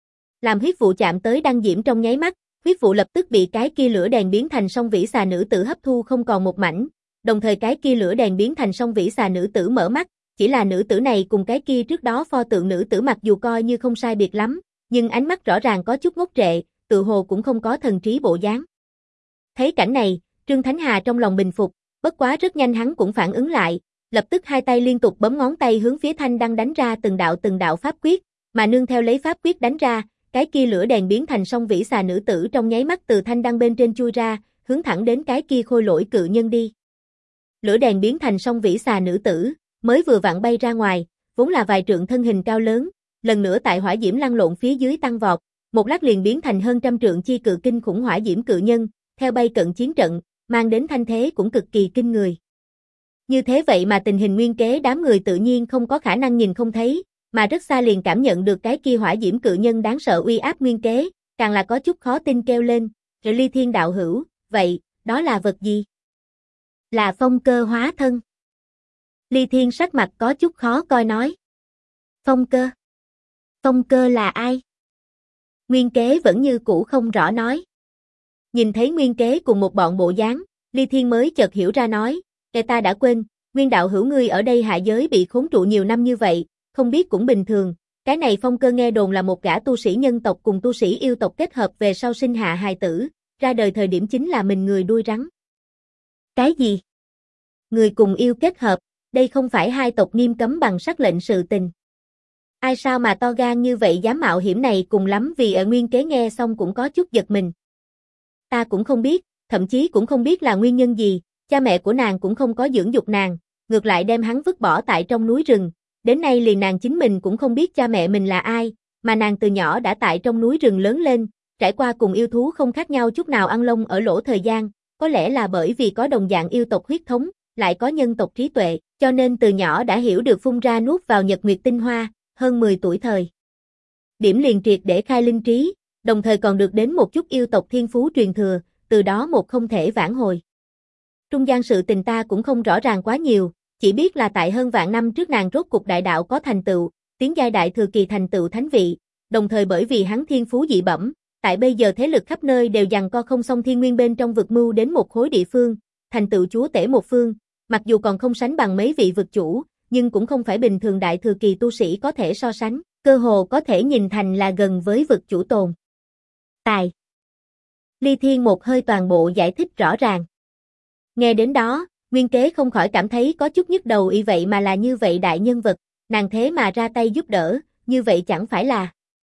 Speaker 1: Làm huyết vụ chạm tới đăng diễm trong nháy mắt, huyết vụ lập tức bị cái kia lửa đèn biến thành song vĩ xà nữ tử hấp thu không còn một mảnh, đồng thời cái kia lửa đèn biến thành song vĩ xà nữ tử mở mắt, chỉ là nữ tử này cùng cái kia trước đó pho tượng nữ tử mặc dù coi như không sai biệt lắm, nhưng ánh mắt rõ ràng có chút ngốc trệ, tự hồ cũng không có thần trí bộ dáng. Thấy cảnh này, Trương Thánh Hà trong lòng bình phục, bất quá rất nhanh hắn cũng phản ứng lại, lập tức hai tay liên tục bấm ngón tay hướng phía thanh đăng đánh ra từng đạo pháp quyết, mà nương theo lấy pháp quyết đánh ra, cái kia lửa đèn biến thành song vĩ xà nữ tử trong nháy mắt từ thanh đăng bên trên chui ra, hướng thẳng đến cái kia khôi lỗi cự nhân đi. Lửa đèn biến thành song vĩ xà nữ tử, mới vừa vặn bay ra ngoài, vốn là vài trượng thân hình cao lớn, lần nữa tại hỏa diễm lăn lộn phía dưới tăng vọt, một lát liền biến thành hơn trăm trượng chi cự kinh khủng hỏa diễm cự nhân, theo bay cận chiến trận, mang đến thanh thế cũng cực kỳ kinh người. Như thế vậy mà tình hình Nguyên Kế đám người tự nhiên không có khả năng nhìn không thấy, mà rất xa liền cảm nhận được cái kia hỏa diễm cự nhân đáng sợ uy áp Nguyên Kế, càng là có chút khó tin kêu lên, "Rồi Ly Thiên đạo hữu, vậy, đó là vật gì?" "Là phong cơ hóa thân." Ly Thiên sắc mặt có chút khó coi nói. "Phong cơ? Phong cơ là ai?" Nguyên Kế vẫn như cũ không rõ nói. Nhìn thấy Nguyên Kế cùng một bọn bộ dáng, Ly Thiên mới chợt hiểu ra nói, ta đã quên, Nguyên đạo hữu ngươi ở đây hạ giới bị khốn trụ nhiều năm như vậy, không biết cũng bình thường, cái này phong cơ nghe đồn là một gã tu sĩ nhân tộc cùng tu sĩ yêu tộc kết hợp về sau sinh hạ hài tử, ra đời thời điểm chính là mình người đuôi rắn." "Cái gì? Người cùng yêu kết hợp, đây không phải hai tộc nghiêm cấm bằng sắc lệnh sự tình. Ai sao mà to gan như vậy dám mạo hiểm này, cùng lắm vì ở Nguyên Kế nghe xong cũng có chút giật mình. Ta cũng không biết, thậm chí cũng không biết là nguyên nhân gì, cha mẹ của nàng cũng không có dưỡng dục nàng, ngược lại đem hắn vứt bỏ tại trong núi rừng, đến nay liền nàng chính mình cũng không biết cha mẹ mình là ai, mà nàng từ nhỏ đã tại trong núi rừng lớn lên, trải qua cùng yêu thú không khác nhau chút nào ăn lông ở lỗ thời gian, có lẽ là bởi vì có đồng dạng yêu tộc huyết thống, lại có nhân tộc trí tuệ, cho nên từ nhỏ đã hiểu được phun ra nuốt vào nhật nguyệt tinh hoa, hơn 10 tuổi thời điểm liền triệt để khai linh trí, đồng thời còn được đến một chút yêu tộc thiên phú truyền thừa, từ đó một không thể vãn hồi. Trung gian sự tình ta cũng không rõ ràng quá nhiều, chỉ biết là tại hơn vạn năm trước nàng rốt cục đại đạo có thành tựu, tiến giai đại thừa kỳ thành tựu thánh vị, đồng thời bởi vì hắn thiên phú dị bẩm, tại bây giờ thế lực khắp nơi đều giằng co không xong thiên nguyên bên trong vực mưu đến một khối địa phương, thành tựu chúa tể một phương, mặc dù còn không sánh bằng mấy vị vực chủ, nhưng cũng không phải bình thường đại thừa kỳ tu sĩ có thể so sánh, cơ hồ có thể nhìn thành là gần với vực chủ tồn. Tài. Ly Thiên một hơi toàn bộ giải thích rõ ràng. Nghe đến đó, Nguyên Kế không khỏi cảm thấy có chút nhức đầu, y vậy mà là như vậy đại nhân vật, nàng thế mà ra tay giúp đỡ, như vậy chẳng phải là.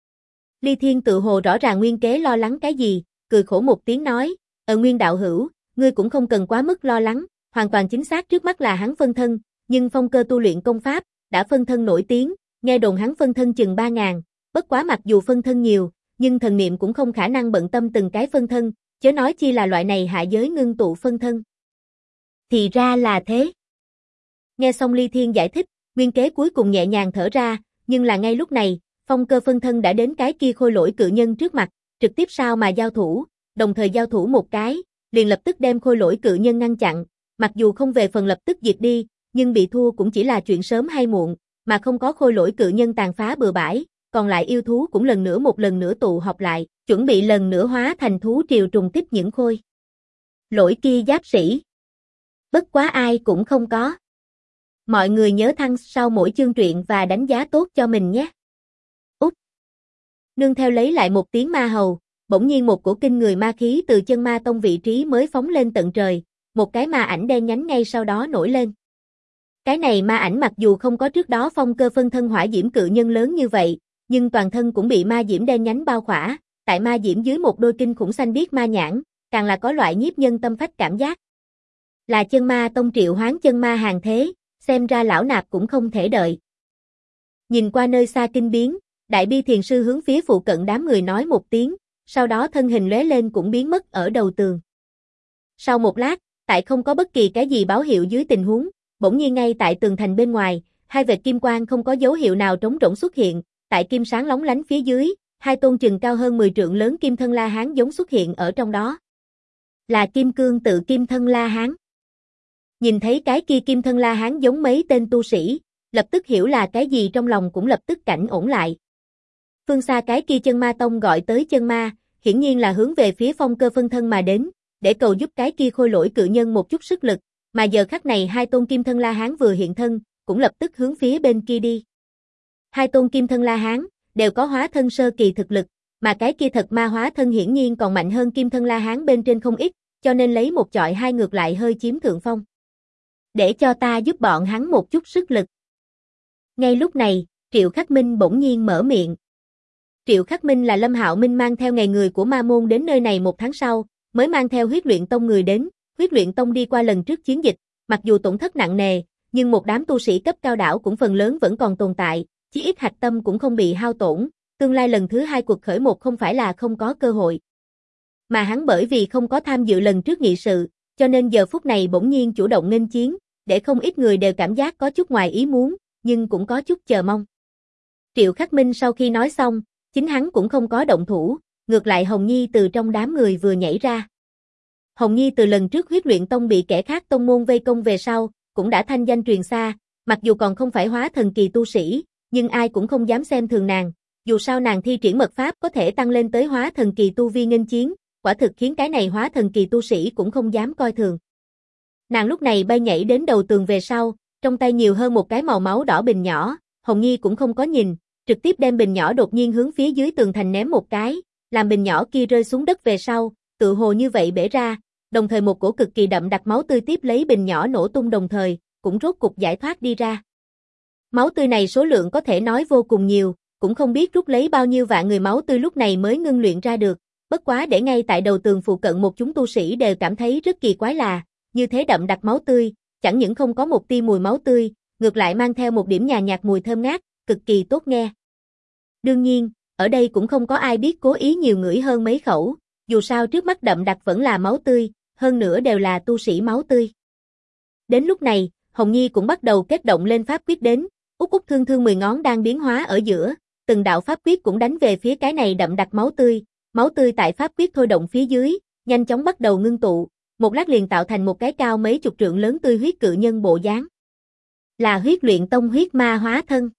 Speaker 1: Ly Thiên tự hồ rõ ràng Nguyên Kế lo lắng cái gì, cười khổ một tiếng nói, Nguyên đạo hữu, ngươi cũng không cần quá mức lo lắng, hoàn toàn chính xác trước mắt là hắn phân thân, nhưng phong cơ tu luyện công pháp, đã phân thân nổi tiếng, nghe đồn hắn phân thân chừng 3.000, bất quá mặc dù phân thân nhiều, nhưng thần niệm cũng không khả năng bận tâm từng cái phân thân, chớ nói chi là loại này hạ giới ngưng tụ phân thân. Thì ra là thế. Nghe xong Ly Thiên giải thích, Nguyên Kế cuối cùng nhẹ nhàng thở ra, nhưng là ngay lúc này, phong cơ phân thân đã đến cái kia khôi lỗi cự nhân trước mặt, trực tiếp sao mà giao thủ, đồng thời giao thủ một cái, liền lập tức đem khôi lỗi cự nhân ngăn chặn, mặc dù không về phần lập tức diệt đi, nhưng bị thua cũng chỉ là chuyện sớm hay muộn, mà không có khôi lỗi cự nhân tàn phá bừa bãi, còn lại yêu thú cũng một lần nữa tụ họp lại, chuẩn bị lần nữa hóa thành thú triều trùng tiếp những khôi lỗi kia giáp sĩ. Bất quá ai cũng không có. Mọi người nhớ thăng sau mỗi chương truyện và đánh giá tốt cho mình nhé. Úp. Nương theo lấy lại một tiếng ma hầu, bỗng nhiên một cổ kinh người ma khí từ chân ma tông vị trí mới phóng lên tận trời, một cái ma ảnh đen nhánh ngay sau đó nổi lên. Cái này ma ảnh mặc dù không có trước đó phong cơ phân thân hỏa diễm cự nhân lớn như vậy, nhưng toàn thân cũng bị ma diễm đen nhánh bao khỏa, tại ma diễm dưới một đôi kinh khủng xanh biếc ma nhãn, càng là có loại nhiếp nhân tâm phách cảm giác. Là chân ma tông triệu hoán chân ma hàng thế, xem ra lão nạp cũng không thể đợi. Nhìn qua nơi xa kinh biến, Đại Bi Thiền Sư hướng phía phụ cận đám người nói một tiếng, sau đó thân hình lóe lên cũng biến mất ở đầu tường. Sau một lát, tại không có bất kỳ cái gì báo hiệu dưới tình huống, bỗng nhiên ngay tại tường thành bên ngoài, hai vệt kim quang không có dấu hiệu nào trống rỗng xuất hiện, tại kim sáng lóng lánh phía dưới, hai tôn chừng cao hơn 10 trượng lớn kim thân La Hán giống xuất hiện ở trong đó. Là Kim Cương tự kim thân La Hán. Nhìn thấy cái kia kim thân La Hán giống mấy tên tu sĩ, lập tức hiểu là cái gì, trong lòng cũng lập tức cảnh ổn lại. Phương xa cái kia chân ma tông gọi tới chân ma, hiển nhiên là hướng về phía phong cơ phân thân mà đến, để cầu giúp cái kia khôi lỗi cự nhân một chút sức lực, mà giờ khắc này hai tôn kim thân La Hán vừa hiện thân, cũng lập tức hướng phía bên kia đi. Hai tôn kim thân La Hán đều có hóa thân sơ kỳ thực lực, mà cái kia thật ma hóa thân hiển nhiên còn mạnh hơn kim thân La Hán bên trên không ít, cho nên lấy một chọi hai ngược lại hơi chiếm thượng phong. Để cho ta giúp bọn hắn một chút sức lực. Ngay lúc này, Triệu Khắc Minh bỗng nhiên mở miệng. Triệu Khắc Minh là Lâm Hạo Minh mang theo ngày người của ma môn đến nơi này một tháng sau, mới mang theo Huyết Luyện Tông người đến. Huyết Luyện Tông đi qua lần trước chiến dịch, mặc dù tổn thất nặng nề, nhưng một đám tu sĩ cấp cao đảo cũng phần lớn vẫn còn tồn tại, chí ít hạch tâm cũng không bị hao tổn, tương lai lần thứ hai cuộc khởi một không phải là không có cơ hội. Mà hắn bởi vì không có tham dự lần trước nghị sự, cho nên giờ phút này bỗng nhiên chủ động nghênh chiến, để không ít người đều cảm giác có chút ngoài ý muốn, nhưng cũng có chút chờ mong. Triệu Khắc Minh sau khi nói xong, chính hắn cũng không có động thủ, ngược lại Hồng Nhi từ trong đám người vừa nhảy ra. Hồng Nhi từ lần trước Huyết Luyện Tông bị kẻ khác tông môn vây công về sau, cũng đã thanh danh truyền xa, mặc dù còn không phải hóa thần kỳ tu sĩ, nhưng ai cũng không dám xem thường nàng, dù sao nàng thi triển mật pháp có thể tăng lên tới hóa thần kỳ tu vi nghênh chiến, quả thực khiến cái này hóa thần kỳ tu sĩ cũng không dám coi thường. Nàng lúc này bay nhảy đến đầu tường về sau, trong tay nhiều hơn một cái màu máu đỏ bình nhỏ, Hồng Nhi cũng không có nhìn, trực tiếp đem bình nhỏ đột nhiên hướng phía dưới tường thành ném một cái, làm bình nhỏ kia rơi xuống đất về sau, tự hồ như vậy bể ra, đồng thời một cổ cực kỳ đậm đặc máu tươi tiếp lấy bình nhỏ nổ tung đồng thời, cũng rốt cục giải thoát đi ra. Máu tươi này số lượng có thể nói vô cùng nhiều, cũng không biết rút lấy bao nhiêu vạn người máu tươi lúc này mới ngưng luyện ra được, bất quá để ngay tại đầu tường phụ cận một chúng tu sĩ đều cảm thấy rất kỳ quái là, như thế đậm đặc máu tươi, chẳng những không có một tia mùi máu tươi, ngược lại mang theo một điểm nhàn nhạt mùi thơm ngát, cực kỳ tốt nghe. Đương nhiên, ở đây cũng không có ai biết cố ý nhiều ngửi hơn mấy khẩu, dù sao trước mắt đậm đặc vẫn là máu tươi, hơn nữa đều là tu sĩ máu tươi. Đến lúc này, Hồng Nhi cũng bắt đầu kết động lên pháp quyết đến, út út thương thương 10 ngón đang biến hóa ở giữa, từng đạo pháp quyết cũng đánh về phía cái này đậm đặc máu tươi tại pháp quyết thôi động phía dưới, nhanh chóng bắt đầu ngưng tụ, một lát liền tạo thành một cái cao mấy chục trượng lớn tươi huyết cự nhân bộ dáng. Là Huyết Luyện Tông huyết ma hóa thân.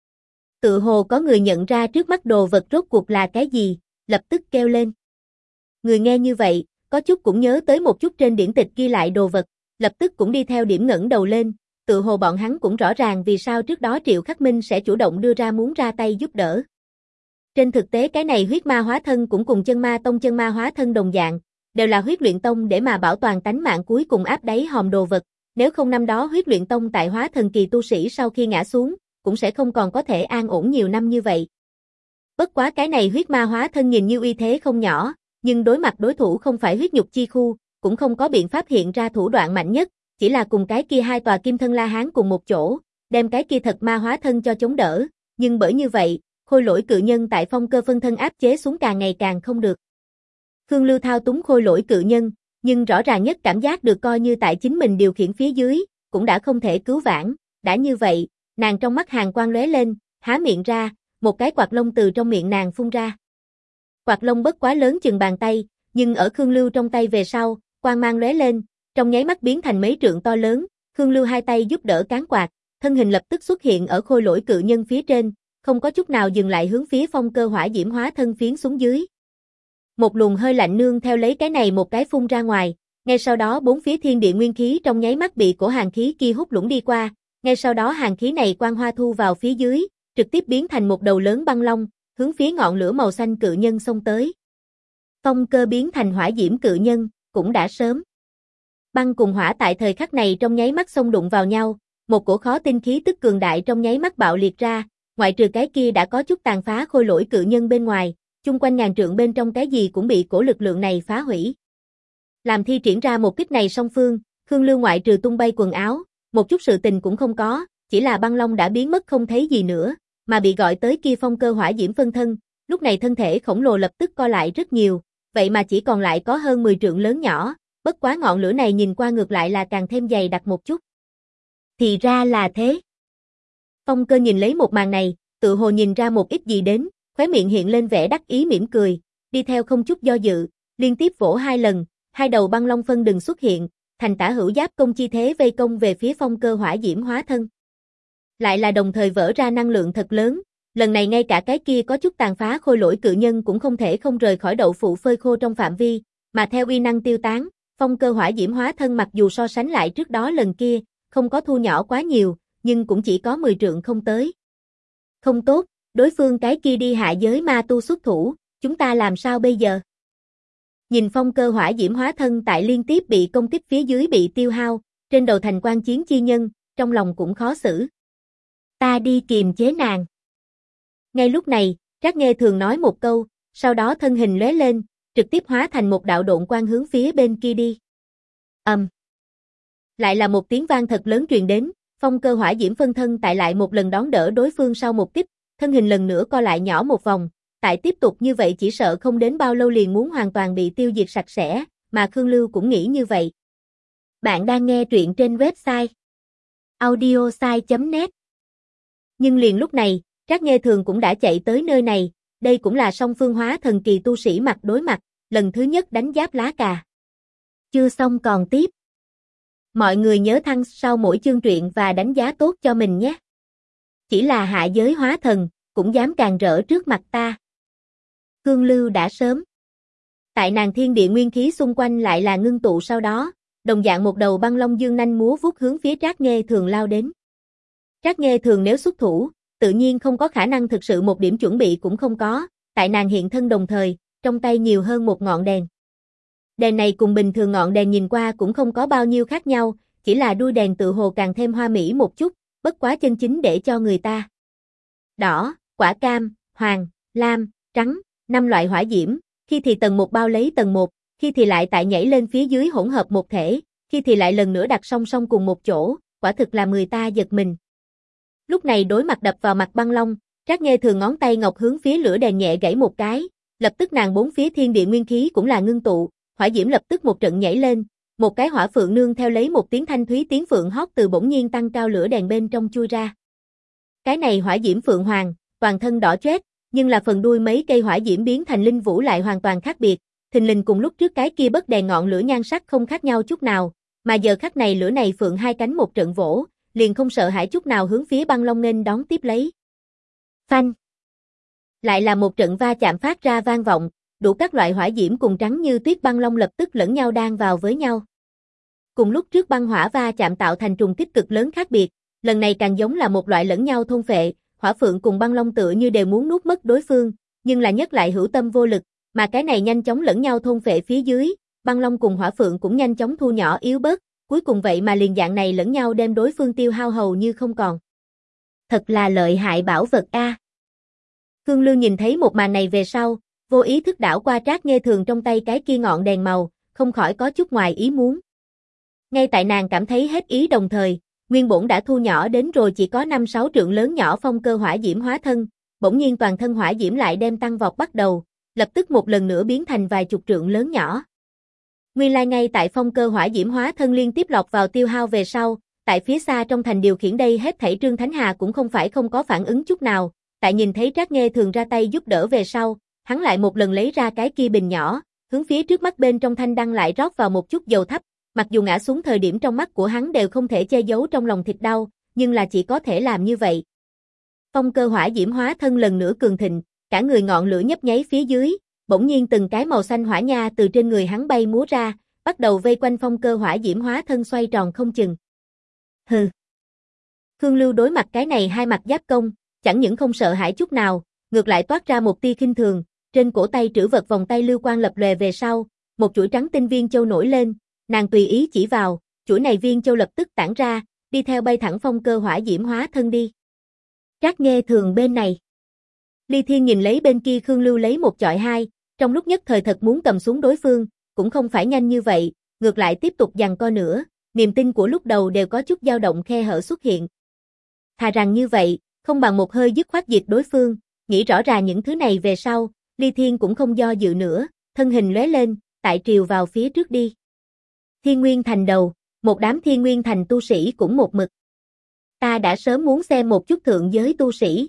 Speaker 1: Tự hồ có người nhận ra trước mắt đồ vật rốt cuộc là cái gì, lập tức kêu lên. Người nghe như vậy, có chút cũng nhớ tới một chút trên điển tịch ghi lại đồ vật, lập tức cũng đi theo điểm ngẩng đầu lên, tự hồ bọn hắn cũng rõ ràng vì sao trước đó Triệu Khắc Minh sẽ chủ động đưa ra muốn ra tay giúp đỡ. Trên thực tế cái này huyết ma hóa thân cũng cùng chân ma tông chân ma hóa thân đồng dạng, đều là Huyết Luyện Tông để mà bảo toàn tánh mạng cuối cùng áp đáy hòm đồ vật, nếu không năm đó Huyết Luyện Tông tại hóa thần kỳ tu sĩ sau khi ngã xuống, cũng sẽ không còn có thể an ổn nhiều năm như vậy. Bất quá cái này huyết ma hóa thân nhìn như uy thế không nhỏ, nhưng đối mặt đối thủ không phải huyết nhục chi khu, cũng không có biện pháp hiện ra thủ đoạn mạnh nhất, chỉ là cùng cái kia hai tòa kim thân la hán cùng một chỗ, đem cái kia thật ma hóa thân cho chống đỡ, nhưng bởi như vậy, khôi lỗi cự nhân tại phong cơ phân thân áp chế xuống càng ngày càng không được. Khương Lưu thao túng khôi lỗi cự nhân, nhưng rõ ràng nhất cảm giác được coi như tại chính mình điều khiển phía dưới, cũng đã không thể cứu vãn, đã như vậy, nàng trong mắt hàn quang lóe lên, há miệng ra, một cái quạt lông từ trong miệng nàng phun ra. Quạt lông bất quá lớn chừng bàn tay, nhưng ở Khương Lưu trong tay về sau, quang mang lóe lên, trong nháy mắt biến thành mấy trượng to lớn, Khương Lưu hai tay giúp đỡ cán quạt, thân hình lập tức xuất hiện ở khôi lỗi cự nhân phía trên, không có chút nào dừng lại hướng phía phong cơ hỏa diễm hóa thân phiến xuống dưới. Một luồng hơi lạnh nương theo lấy cái này một cái phun ra ngoài, ngay sau đó bốn phía thiên địa nguyên khí trong nháy mắt bị cổ hàn khí kia hút lũng đi qua, ngay sau đó hàn khí này quang hoa thu vào phía dưới, trực tiếp biến thành một đầu lớn băng long, hướng phía ngọn lửa màu xanh cự nhân xông tới. Phong cơ biến thành hỏa diễm cự nhân, cũng đã sớm. Băng cùng hỏa tại thời khắc này trong nháy mắt xông đụng vào nhau, một cổ khó tin khí tức cường đại trong nháy mắt bạo liệt ra, ngoại trừ cái kia đã có chút tàn phá khôi lỗi cự nhân bên ngoài, chung quanh ngàn trượng bên trong cái gì cũng bị cổ lực lượng này phá hủy. Làm thi triển ra một kích này song phương, Khương Lưu ngoại trừ tung bay quần áo, một chút sự tình cũng không có, chỉ là băng long đã biến mất không thấy gì nữa, mà bị gọi tới kia phong cơ hỏa diễm phân thân, lúc này thân thể khổng lồ lập tức co lại rất nhiều, vậy mà chỉ còn lại có hơn 10 trượng lớn nhỏ, bất quá ngọn lửa này nhìn qua ngược lại là càng thêm dày đặc một chút. Thì ra là thế. Phong cơ nhìn lấy một màn này, tự hồ nhìn ra một ít gì đến, khóe miệng hiện lên vẻ đắc ý mỉm cười, đi theo không chút do dự, liên tiếp vỗ hai lần, hai đầu băng long phân đừng xuất hiện, thành tả hữu giáp công chi thế vây công về phía phong cơ hỏa diễm hóa thân. Lại là đồng thời vỡ ra năng lượng thật lớn, lần này ngay cả cái kia có chút tàn phá khôi lỗi cự nhân cũng không thể không rời khỏi đậu phụ phơi khô trong phạm vi, mà theo uy năng tiêu tán, phong cơ hỏa diễm hóa thân mặc dù so sánh lại trước đó lần kia, không có thu nhỏ quá nhiều, nhưng cũng chỉ có 10 trượng không tới. Không tốt, đối phương cái kia đi hạ giới ma tu xuất thủ, chúng ta làm sao bây giờ? Nhìn phong cơ hỏa diễm hóa thân tại liên tiếp bị công kích phía dưới bị tiêu hao, trên đầu thành quan chiến chi nhân, trong lòng cũng khó xử. Ta đi kiềm chế nàng. Ngay lúc này, Trác Nghê thường nói một câu, sau đó thân hình lóe lên, trực tiếp hóa thành một đạo độn quang hướng phía bên kia đi. Lại là một tiếng vang thật lớn truyền đến, phong cơ hỏa diễm phân thân tại lại một lần đón đỡ đối phương sau một kích, thân hình lần nữa co lại nhỏ một vòng, tại tiếp tục như vậy chỉ sợ không đến bao lâu liền muốn hoàn toàn bị tiêu diệt sạch sẽ, mà Khương Lưu cũng nghĩ như vậy. Bạn đang nghe truyện trên website audiosai.net. Nhưng liền lúc này, Trác Nghê Thường cũng đã chạy tới nơi này, đây cũng là song phương hóa thần kỳ tu sĩ mặt đối mặt, lần thứ nhất đánh giáp lá cà. Chưa xong còn tiếp. Mọi người nhớ thăng sau mỗi chương truyện và đánh giá tốt cho mình nhé. Chỉ là hạ giới hóa thần, cũng dám càn rỡ trước mặt ta. Khương Lưu đã sớm. Tại nàng thiên địa nguyên khí xung quanh lại là ngưng tụ sau đó, đồng dạng một đầu băng long dương nanh múa vuốt hướng phía Trác Nghê Thường lao đến. Trác Nghê Thường nếu xuất thủ, tự nhiên không có khả năng thực sự một điểm chuẩn bị cũng không có, tại nàng hiện thân đồng thời, trong tay nhiều hơn một ngọn đèn. Đèn này cùng bình thường ngọn đèn nhìn qua cũng không có bao nhiêu khác nhau, chỉ là đuôi đèn tự hồ càng thêm hoa mỹ một chút, bất quá chân chính để cho người ta. Đỏ, quả cam, hoàng, lam, trắng, 5 loại hỏa diễm, khi thì tầng một bao lấy tầng một, khi thì lại tại nhảy lên phía dưới hỗn hợp một thể, khi thì lại lần nữa đặt song song cùng một chỗ, quả thực là người ta giật mình. Lúc này đối mặt đập vào mặt băng long, Trác Nghê Thường ngón tay ngọc hướng phía lửa đèn nhẹ gãy một cái, lập tức nàng bốn phía thiên địa nguyên khí cũng là ngưng tụ, hỏa diễm lập tức một trận nhảy lên, một cái hỏa phượng nương theo lấy một tiếng thanh thúy tiếng phượng hót từ bỗng nhiên tăng cao lửa đèn bên trong chui ra. Cái này hỏa diễm phượng hoàng, toàn thân đỏ chót, nhưng là phần đuôi mấy cây hỏa diễm biến thành linh vũ lại hoàn toàn khác biệt, thình lình cùng lúc trước cái kia bất đèn ngọn lửa nhan sắc không khác nhau chút nào, mà giờ khắc này lửa này phượng hai cánh một trận vỗ, liền không sợ hãi chút nào hướng phía băng long nghênh đón tiếp lấy. Phanh! Lại là một trận va chạm phát ra vang vọng, đủ các loại hỏa diễm cùng trắng như tuyết băng long lập tức lẫn nhau đan vào với nhau. Cùng lúc trước băng hỏa va chạm tạo thành trùng kích cực lớn khác biệt, lần này càng giống là một loại lẫn nhau thôn phệ, hỏa phượng cùng băng long tựa như đều muốn nuốt mất đối phương, nhưng là nhất lại hữu tâm vô lực, mà cái này nhanh chóng lẫn nhau thôn phệ phía dưới, băng long cùng hỏa phượng cũng nhanh chóng thu nhỏ yếu bớt, cuối cùng vậy mà liền dạng này lẫn nhau đem đối phương tiêu hao hầu như không còn. Thật là lợi hại bảo vật a. Khương Lưu nhìn thấy một màn này về sau, vô ý thức đảo qua Trác Nghê Thường trong tay cái kia ngọn đèn màu, không khỏi có chút ngoài ý muốn. Ngay tại nàng cảm thấy hết ý đồng thời, nguyên bổn đã thu nhỏ đến rồi chỉ có 5-6 trượng lớn nhỏ phong cơ hỏa diễm hóa thân, bỗng nhiên toàn thân hỏa diễm lại đem tăng vọt bắt đầu, lập tức một lần nữa biến thành vài chục trượng lớn nhỏ. Nguyên lai ngay tại phong cơ hỏa diễm hóa thân liên tiếp lọt vào tiêu hao về sau, tại phía xa trong thành điều khiển đây hết thảy Trương Thánh Hà cũng không phải không có phản ứng chút nào, tại nhìn thấy Trác Nghê Thường ra tay giúp đỡ về sau, hắn lại một lần lấy ra cái kia bình nhỏ, hướng phía trước mắt bên trong thanh đăng lại rót vào một chút dầu thấp, mặc dù ngã xuống thời điểm trong mắt của hắn đều không thể che giấu trong lòng thịt đau, nhưng là chỉ có thể làm như vậy. Phong cơ hỏa diễm hóa thân lần nữa cường thịnh, cả người ngọn lửa nhấp nháy phía dưới, bỗng nhiên từng cái màu xanh hỏa nha từ trên người hắn bay múa ra, bắt đầu vây quanh phong cơ hỏa diễm hóa thân xoay tròn không chừng. Hừ. Khương Lưu đối mặt cái này hai mặt giáp công, chẳng những không sợ hãi chút nào, ngược lại toát ra một tia khinh thường, trên cổ tay trữ vật vòng tay lưu quang lập lòe về sau, một chuỗi trắng tinh viên châu nổi lên, nàng tùy ý chỉ vào, chuỗi này viên châu lập tức tản ra, đi theo bay thẳng phong cơ hỏa diễm hóa thân đi. Trác Nghê Thường bên này. Ly Thiên nhìn lấy bên kia Khương Lưu lấy một chọi hai, trong lúc nhất thời thật muốn cầm xuống đối phương, cũng không phải nhanh như vậy, ngược lại tiếp tục giằng co nữa, niềm tin của lúc đầu đều có chút dao động khe hở xuất hiện. Thà rằng như vậy, không bằng một hơi dứt khoát diệt đối phương, nghĩ rõ ràng những thứ này về sau, Ly Thiên cũng không do dự nữa, thân hình lóe lên, tại triều vào phía trước đi. Thiên Nguyên Thành đầu, một đám Thiên Nguyên Thành tu sĩ cũng một mực. Ta đã sớm muốn xem một chút thượng giới tu sĩ.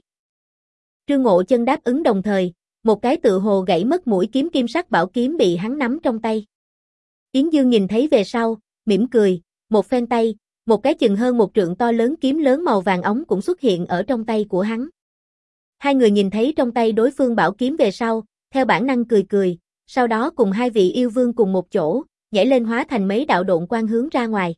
Speaker 1: Trương Ngộ Chân đáp ứng đồng thời, một cái tự hồ gãy mất mũi kiếm kim sắc bảo kiếm bị hắn nắm trong tay. Yến Dương nhìn thấy về sau, mỉm cười, một phen tay, một cái chừng hơn một trượng to lớn kiếm lớn màu vàng óng cũng xuất hiện ở trong tay của hắn. Hai người nhìn thấy trong tay đối phương bảo kiếm về sau, theo bản năng cười cười, sau đó cùng hai vị yêu vương cùng một chỗ, nhảy lên hóa thành mấy đạo độn quang hướng ra ngoài.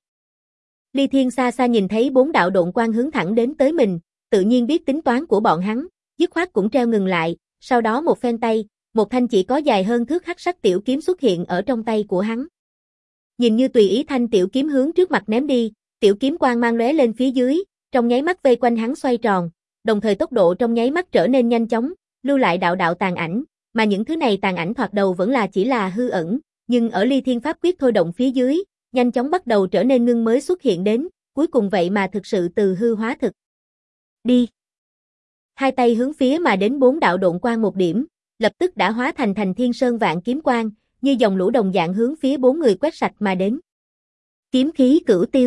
Speaker 1: Ly Thiên xa xa nhìn thấy 4 đạo độn quang hướng thẳng đến tới mình, tự nhiên biết tính toán của bọn hắn, dứt khoát cũng treo ngừng lại, sau đó một phen tay, một thanh chỉ có dài hơn thước hắc sắc tiểu kiếm xuất hiện ở trong tay của hắn. Nhìn như tùy ý thanh tiểu kiếm hướng trước mặt ném đi, tiểu kiếm quang mang lóe lên phía dưới, trong nháy mắt vây quanh hắn xoay tròn, đồng thời tốc độ trong nháy mắt trở nên nhanh chóng, lưu lại đạo đạo tàn ảnh, mà những thứ này tàn ảnh thoạt đầu vẫn là chỉ là hư ẩn, nhưng ở Ly Thiên pháp quyết thôi động phía dưới, nhanh chóng bắt đầu trở nên ngưng mới xuất hiện đến, cuối cùng vậy mà thực sự từ hư hóa thực. Đi. hai tay hướng phía mà đến 4 đạo độn quang một điểm, lập tức đã hóa thành thiên sơn vạn kiếm quang, như dòng lũ đồng dạng hướng phía 4 người quét sạch mà đến. Kiếm khí cửu tiêu.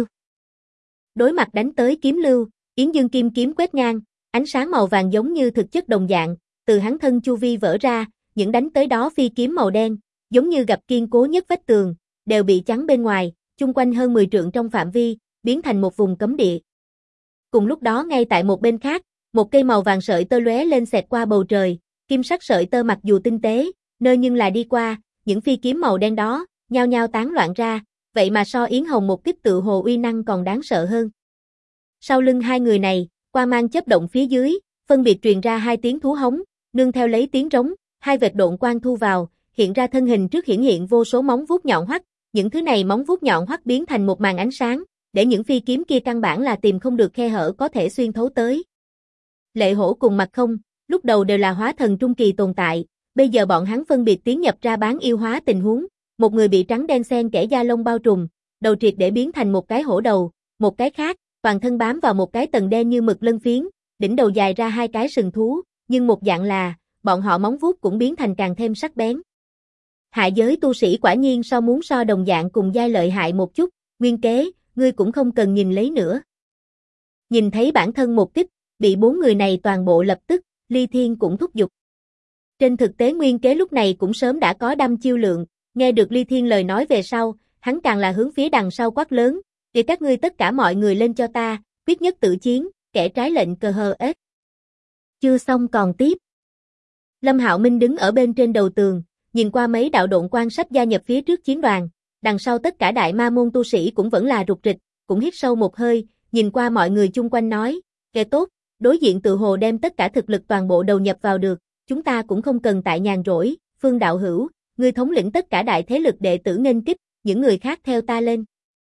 Speaker 1: Đối mặt đánh tới kiếm lưu, Yến Dương kim kiếm quét ngang, ánh sáng màu vàng giống như thực chất đồng dạng, từ hắn thân chu vi vỡ ra, những đánh tới đó phi kiếm màu đen, giống như gặp kiên cố nhất vách tường, đều bị chắn bên ngoài, chung quanh hơn 10 trượng trong phạm vi, biến thành một vùng cấm địa. Cùng lúc đó ngay tại một bên khác, một cây màu vàng sợi tơ lóe lên xẹt qua bầu trời, kim sắc sợi tơ mặc dù tinh tế, nơi nhưng là đi qua, những phi kiếm màu đen đó, nhao nhao tán loạn ra, vậy mà so Yến Hồng một kích tự hồ uy năng còn đáng sợ hơn. Sau lưng hai người này, quang mang chớp động phía dưới, phân biệt truyền ra hai tiếng thú hống, nương theo lấy tiếng rống, hai vệt độn quang thu vào, hiện ra thân hình trước hiện vô số móng vuốt nhọn hoắt, những thứ này móng vuốt nhọn hoắt biến thành một màn ánh sáng, để những phi kiếm kia căn bản là tìm không được khe hở có thể xuyên thấu tới. Lệ Hổ cùng Mặc Không, lúc đầu đều là hóa thần trung kỳ tồn tại, bây giờ bọn hắn phân biệt tiến nhập ra bán yêu hóa tình huống, một người bị trắng đen xen kẽ da lông bao trùm, đầu triệt để biến thành một cái hổ đầu, một cái khác, toàn thân bám vào một cái tầng đen như mực lân phiến, đỉnh đầu dài ra hai cái sừng thú, nhưng một dạng là, bọn họ móng vuốt cũng biến thành càng thêm sắc bén. Hạ giới tu sĩ quả nhiên muốn so đồng dạng cùng giai lợi hại một chút, Nguyên Kế, ngươi cũng không cần nhìn lấy nữa. Nhìn thấy bản thân một kích, bị 4 người này toàn bộ lập tức, Ly Thiên cũng thúc giục. Trên thực tế Nguyên Kế lúc này cũng sớm đã có đăm chiêu lượng, nghe được Ly Thiên lời nói về sau, hắn càng là hướng phía đằng sau quát lớn, "Để các ngươi tất cả mọi người lên cho ta, quyết nhất tự chiến, kẻ trái lệnh cờ hờ ết." Chưa xong còn tiếp. Lâm Hạo Minh đứng ở bên trên đầu tường, nhìn qua mấy đạo độn quang sắp gia nhập phía trước chiến đoàn, đằng sau tất cả đại ma môn tu sĩ cũng vẫn là rục rịch, cũng hít sâu một hơi, nhìn qua mọi người chung quanh nói, "Kẻ tốt, đối diện tự hồ đem tất cả thực lực toàn bộ đầu nhập vào được, chúng ta cũng không cần tại nhàn rỗi, Phương đạo hữu, ngươi thống lĩnh tất cả đại thế lực đệ tử nghênh kích, những người khác theo ta lên."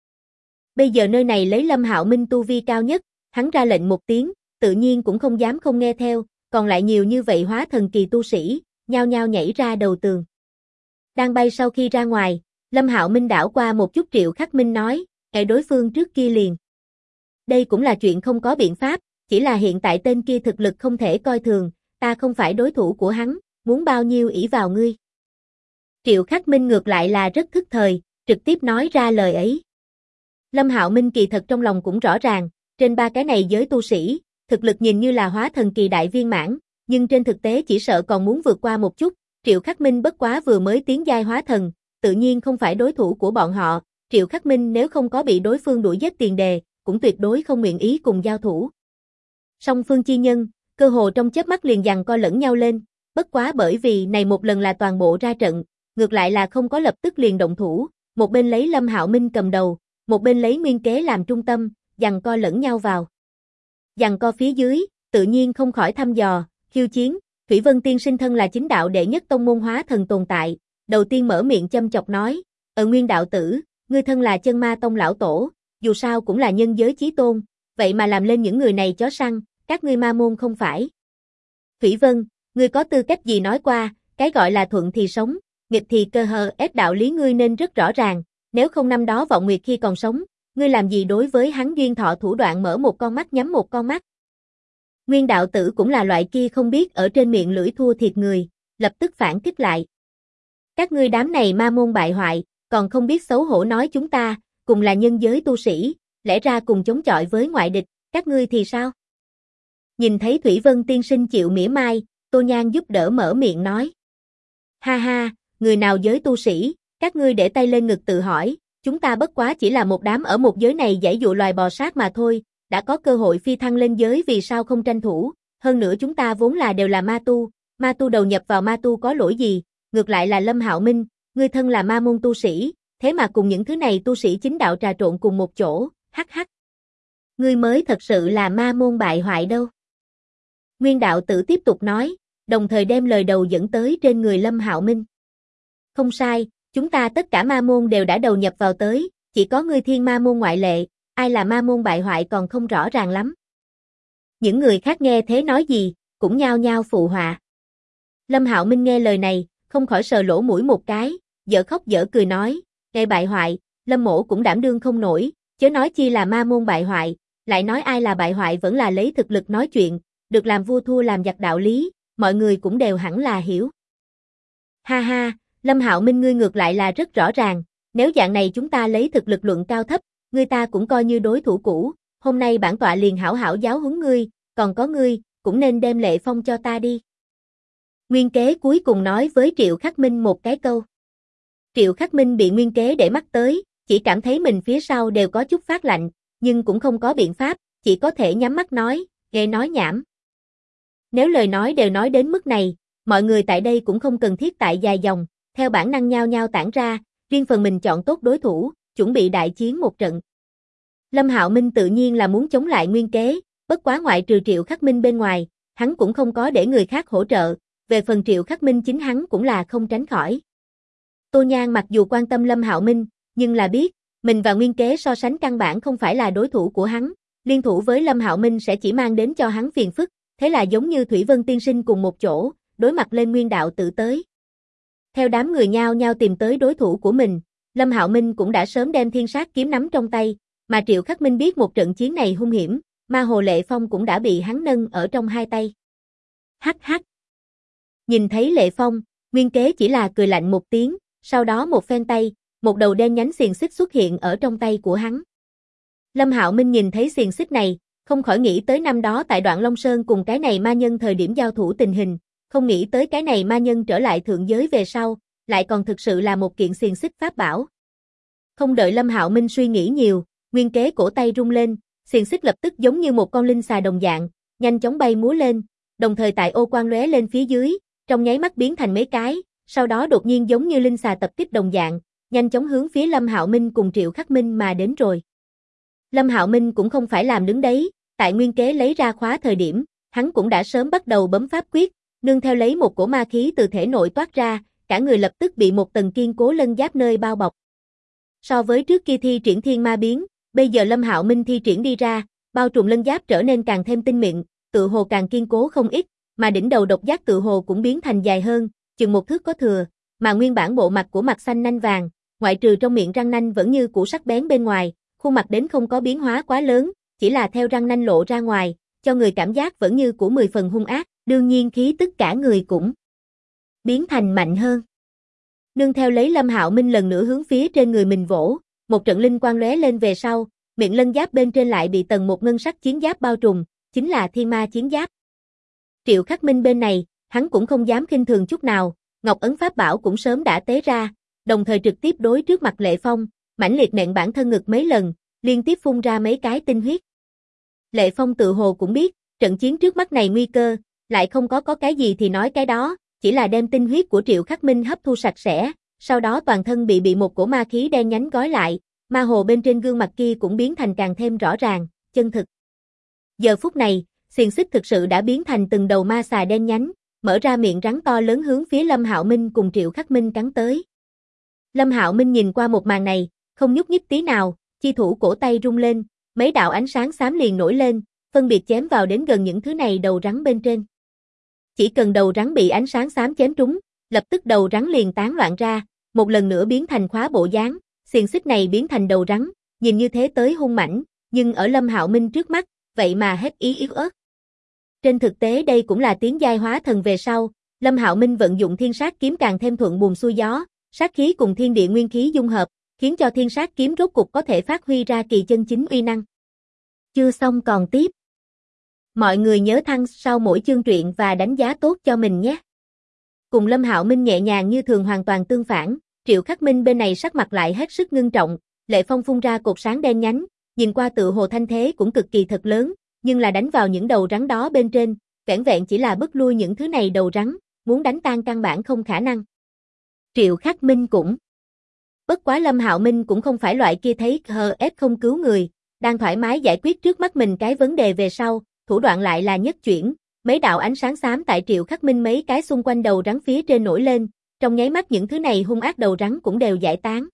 Speaker 1: Bây giờ nơi này lấy Lâm Hạo Minh tu vi cao nhất, hắn ra lệnh một tiếng, tự nhiên cũng không dám không nghe theo, còn lại nhiều như vậy hóa thần kỳ tu sĩ, nhao nhao nhảy ra đầu tường. Đang bay sau khi ra ngoài, Lâm Hạo Minh đảo qua một chút Triệu Khắc Minh nói, đối phương trước kia liền. Đây cũng là chuyện không có biện pháp, chỉ là hiện tại tên kia thực lực không thể coi thường, ta không phải đối thủ của hắn, muốn bao nhiêu ỷ vào ngươi." Triệu Khắc Minh ngược lại là rất thức thời, trực tiếp nói ra lời ấy. Lâm Hạo Minh kỳ thật trong lòng cũng rõ ràng, trên 3 cái này giới tu sĩ, thực lực nhìn như là hóa thần kỳ đại viên mãn, nhưng trên thực tế chỉ sợ còn muốn vượt qua một chút, Triệu Khắc Minh bất quá vừa mới tiến giai hóa thần, tự nhiên không phải đối thủ của bọn họ, Triệu Khắc Minh nếu không có bị đối phương đuổi giết tiền đề, cũng tuyệt đối không nguyện ý cùng giao thủ. Song phương chi nhân, cơ hồ trong chớp mắt liền giằng co lẫn nhau lên, bất quá bởi vì này một lần là toàn bộ ra trận, ngược lại là không có lập tức liền động thủ, một bên lấy Lâm Hạo Minh cầm đầu, một bên lấy Nguyên Kế làm trung tâm, giằng co lẫn nhau vào. Giằng co phía dưới, tự nhiên không khỏi thăm dò, khiêu chiến, Thủy Vân Tiên Sinh thân là chính đạo đệ nhất tông môn hóa thần tồn tại, đầu tiên mở miệng châm chọc nói, Nguyên đạo tử, ngươi thân là Chân Ma Tông lão tổ, dù sao cũng là nhân giới chí tôn, vậy mà làm lên những người này chó săn, các ngươi ma môn không phải. Thủy Vân, ngươi có tư cách gì nói qua, cái gọi là thuận thì sống, nghịch thì cơ hờ ép đạo lý ngươi nên rất rõ ràng, nếu không năm đó Vọng Nguyệt khi còn sống, ngươi làm gì đối với hắn duyên thọ thủ đoạn mở một con mắt nhắm một con mắt. Nguyên đạo tử cũng là loại kia không biết ở trên miệng lưỡi thua thiệt người, lập tức phản kích lại. Các ngươi đám này ma môn bại hoại, còn không biết xấu hổ nói chúng ta, cùng là nhân giới tu sĩ, lẽ ra cùng chống chọi với ngoại địch, các ngươi thì sao? Nhìn thấy Thủy Vân tiên sinh chịu mỉa mai, Tô Nhan giúp đỡ mở miệng nói. Ha ha, người nào giới tu sĩ, các ngươi để tay lên ngực tự hỏi, chúng ta bất quá chỉ là một đám ở một giới này giãy dụa loài bò sát mà thôi, đã có cơ hội phi thăng lên giới vì sao không tranh thủ, hơn nữa chúng ta vốn là đều là ma tu đầu nhập vào ma tu có lỗi gì, ngược lại là Lâm Hạo Minh, ngươi thân là ma môn tu sĩ, thế mà cùng những thứ này tu sĩ chính đạo trà trộn cùng một chỗ, hắc hắc. Ngươi mới thật sự là ma môn bại hoại đâu. Nguyên đạo tử tiếp tục nói, đồng thời đem lời đầu dẫn tới trên người Lâm Hạo Minh. Không sai, chúng ta tất cả ma môn đều đã đầu nhập vào tới, chỉ có ngươi Thiên Ma môn ngoại lệ, ai là ma môn bại hoại còn không rõ ràng lắm. Những người khác nghe thế nói gì, cũng nhao nhao phụ họa. Lâm Hạo Minh nghe lời này, không khỏi sờ lỗ mũi một cái, dở khóc dở cười nói, "Ngài bại hoại, Lâm mỗ cũng đảm đương không nổi, chớ nói chi là ma môn bại hoại, lại nói ai là bại hoại vẫn là lấy thực lực nói chuyện, được làm vua thua làm giặc đạo lý, mọi người cũng đều hẳn là hiểu. Ha ha, Lâm Hạo Minh ngươi ngược lại là rất rõ ràng, nếu dạng này chúng ta lấy thực lực luận cao thấp, ngươi ta cũng coi như đối thủ cũ, hôm nay bản tọa liền hảo hảo giáo huấn ngươi, còn có ngươi, cũng nên đem Lệ Phong cho ta đi. Nguyên Kế cuối cùng nói với Triệu Khắc Minh một cái câu. Triệu Khắc Minh bị Nguyên Kế để mắt tới, chỉ cảm thấy mình phía sau đều có chút phát lạnh, nhưng cũng không có biện pháp, chỉ có thể nhắm mắt nói, nghe nói nhảm. Nếu lời nói đều nói đến mức này, mọi người tại đây cũng không cần thiết tại dài dòng, theo bản năng nhao nhao tản ra, riêng phần mình chọn tốt đối thủ, chuẩn bị đại chiến một trận. Lâm Hạo Minh tự nhiên là muốn chống lại Nguyên Kế, bất quá ngoại trừ Triệu Khắc Minh bên ngoài, hắn cũng không có để người khác hỗ trợ, về phần Triệu Khắc Minh chính hắn cũng là không tránh khỏi. Tô Nhan mặc dù quan tâm Lâm Hạo Minh, nhưng là biết, mình và Nguyên Kế so sánh căn bản không phải là đối thủ của hắn, liên thủ với Lâm Hạo Minh sẽ chỉ mang đến cho hắn phiền phức, thế là giống như Thủy Vân tiên sinh cùng một chỗ, đối mặt lên Nguyên đạo tự tới. Theo đám người nhao nhao tìm tới đối thủ của mình, Lâm Hạo Minh cũng đã sớm đem thiên sát kiếm nắm trong tay, mà Triệu Khắc Minh biết một trận chiến này hung hiểm, Ma Hồ Lệ Phong cũng đã bị hắn nâng ở trong hai tay. Hắc hắc. Nhìn thấy Lệ Phong, Nguyên Kế chỉ là cười lạnh một tiếng, sau đó một phen tay, một đầu đen nhánh xiềng xích xuất hiện ở trong tay của hắn. Lâm Hạo Minh nhìn thấy xiềng xích này, không khỏi nghĩ tới năm đó tại Đoạn Long Sơn cùng cái này ma nhân thời điểm giao thủ tình hình, không nghĩ tới cái này ma nhân trở lại thượng giới về sau, lại còn thực sự là một kiện xiềng xích pháp bảo. Không đợi Lâm Hạo Minh suy nghĩ nhiều, Nguyên Kế cổ tay rung lên, xiềng xích lập tức giống như một con linh xà đồng dạng, nhanh chóng bay múa lên, đồng thời tại ô quang lóe lên phía dưới, trong nháy mắt biến thành mấy cái, sau đó đột nhiên giống như linh xà tập kích đồng dạng, nhanh chóng hướng phía Lâm Hạo Minh cùng Triệu Khắc Minh mà đến rồi. Lâm Hạo Minh cũng không phải làm đứng đấy, tại Nguyên Kế lấy ra khóa thời điểm, hắn cũng đã sớm bắt đầu bấm pháp quyết, nương theo lấy một cổ ma khí từ thể nội toát ra, cả người lập tức bị một tầng kiên cố lân giáp nơi bao bọc. So với trước kia thi triển thiên ma biến, bây giờ Lâm Hạo Minh thi triển đi ra, bao trùm lân giáp trở nên càng thêm tinh mịn, tự hồ càng kiên cố không ít, mà đỉnh đầu độc giác tự hồ cũng biến thành dài hơn, chừng một thước có thừa, mà nguyên bản bộ mặt của mặt xanh nanh vàng, ngoại trừ trong miệng răng nanh vẫn như cũ sắc bén bên ngoài, khuôn mặt đến không có biến hóa quá lớn, chỉ là theo răng nanh lộ ra ngoài, cho người cảm giác vẫn như của 10 phần hung ác, đương nhiên khí tức cả người cũng biến thành mạnh hơn. Nương theo lấy Lâm Hạo Minh lần nữa hướng phía trên người mình vỗ, một trận linh quang lóe lên về sau, miệng lân giáp bên trên lại bị tầng một ngân sắc chiến giáp bao trùm, chính là thiên ma chiến giáp. Triệu Khắc Minh bên này, hắn cũng không dám khinh thường chút nào, Ngọc Ấn Pháp Bảo cũng sớm đã tế ra, đồng thời trực tiếp đối trước mặt Lệ Phong, mãnh liệt nện bản thân ngực mấy lần, liên tiếp phun ra mấy cái tinh huyết. Lệ Phong tự hồ cũng biết, trận chiến trước mắt này nguy cơ, lại không có cái gì thì nói cái đó, chỉ là đem tinh huyết của Triệu Khắc Minh hấp thu sạch sẽ, sau đó toàn thân bị một cổ ma khí đen nhánh gói lại, ma hồ bên trên gương mặt kia cũng biến thành càng thêm rõ ràng, chân thực. Giờ phút này, xiềng xích thực sự đã biến thành từng đầu ma xà đen nhánh, mở ra miệng rắn to lớn hướng phía Lâm Hạo Minh cùng Triệu Khắc Minh cắn tới. Lâm Hạo Minh nhìn qua một màn này, không nhúc nhích tí nào, chi thủ cổ tay rung lên, mấy đạo ánh sáng xám liền nổi lên, phân biệt chém vào đến gần những thứ này đầu rắn bên trên. Chỉ cần đầu rắn bị ánh sáng xám chém trúng, lập tức đầu rắn liền tán loạn ra, một lần nữa biến thành khóa bộ dáng, xiềng xích này biến thành đầu rắn, nhìn như thế tới hung mãnh, nhưng ở Lâm Hạo Minh trước mắt, vậy mà hết ý yếu ớt. Trên thực tế đây cũng là tiến giai hóa thần về sau, Lâm Hạo Minh vận dụng thiên sát kiếm càng thêm thuận buồm xuôi gió, sát khí cùng thiên địa nguyên khí dung hợp, khiến cho thiên sát kiếm rốt cục có thể phát huy ra kỳ chân chính uy năng. Chưa xong còn tiếp. Mọi người nhớ thăng sau mỗi chương truyện và đánh giá tốt cho mình nhé. Cùng Lâm Hạo Minh nhẹ nhàng như thường hoàn toàn tương phản, Triệu Khắc Minh bên này sắc mặt lại hết sức ngưng trọng, Lệ Phong phun ra cột sáng đen nhánh, nhìn qua tự hồ thanh thế cũng cực kỳ thật lớn, nhưng là đánh vào những đầu rắn đó bên trên, vẻn vẹn chỉ là bức lui những thứ này đầu rắn, muốn đánh tan căn bản không khả năng. Triệu Khắc Minh cũng. Bất quá Lâm Hạo Minh cũng không phải loại kia thấy ép không cứu người, đang thoải mái giải quyết trước mắt mình cái vấn đề về sau, thủ đoạn lại là nhất chuyển, mấy đạo ánh sáng xám tại Triệu Khắc Minh mấy cái xung quanh đầu rắn phía trên nổi lên, trong nháy mắt những thứ này hung ác đầu rắn cũng đều giải tán.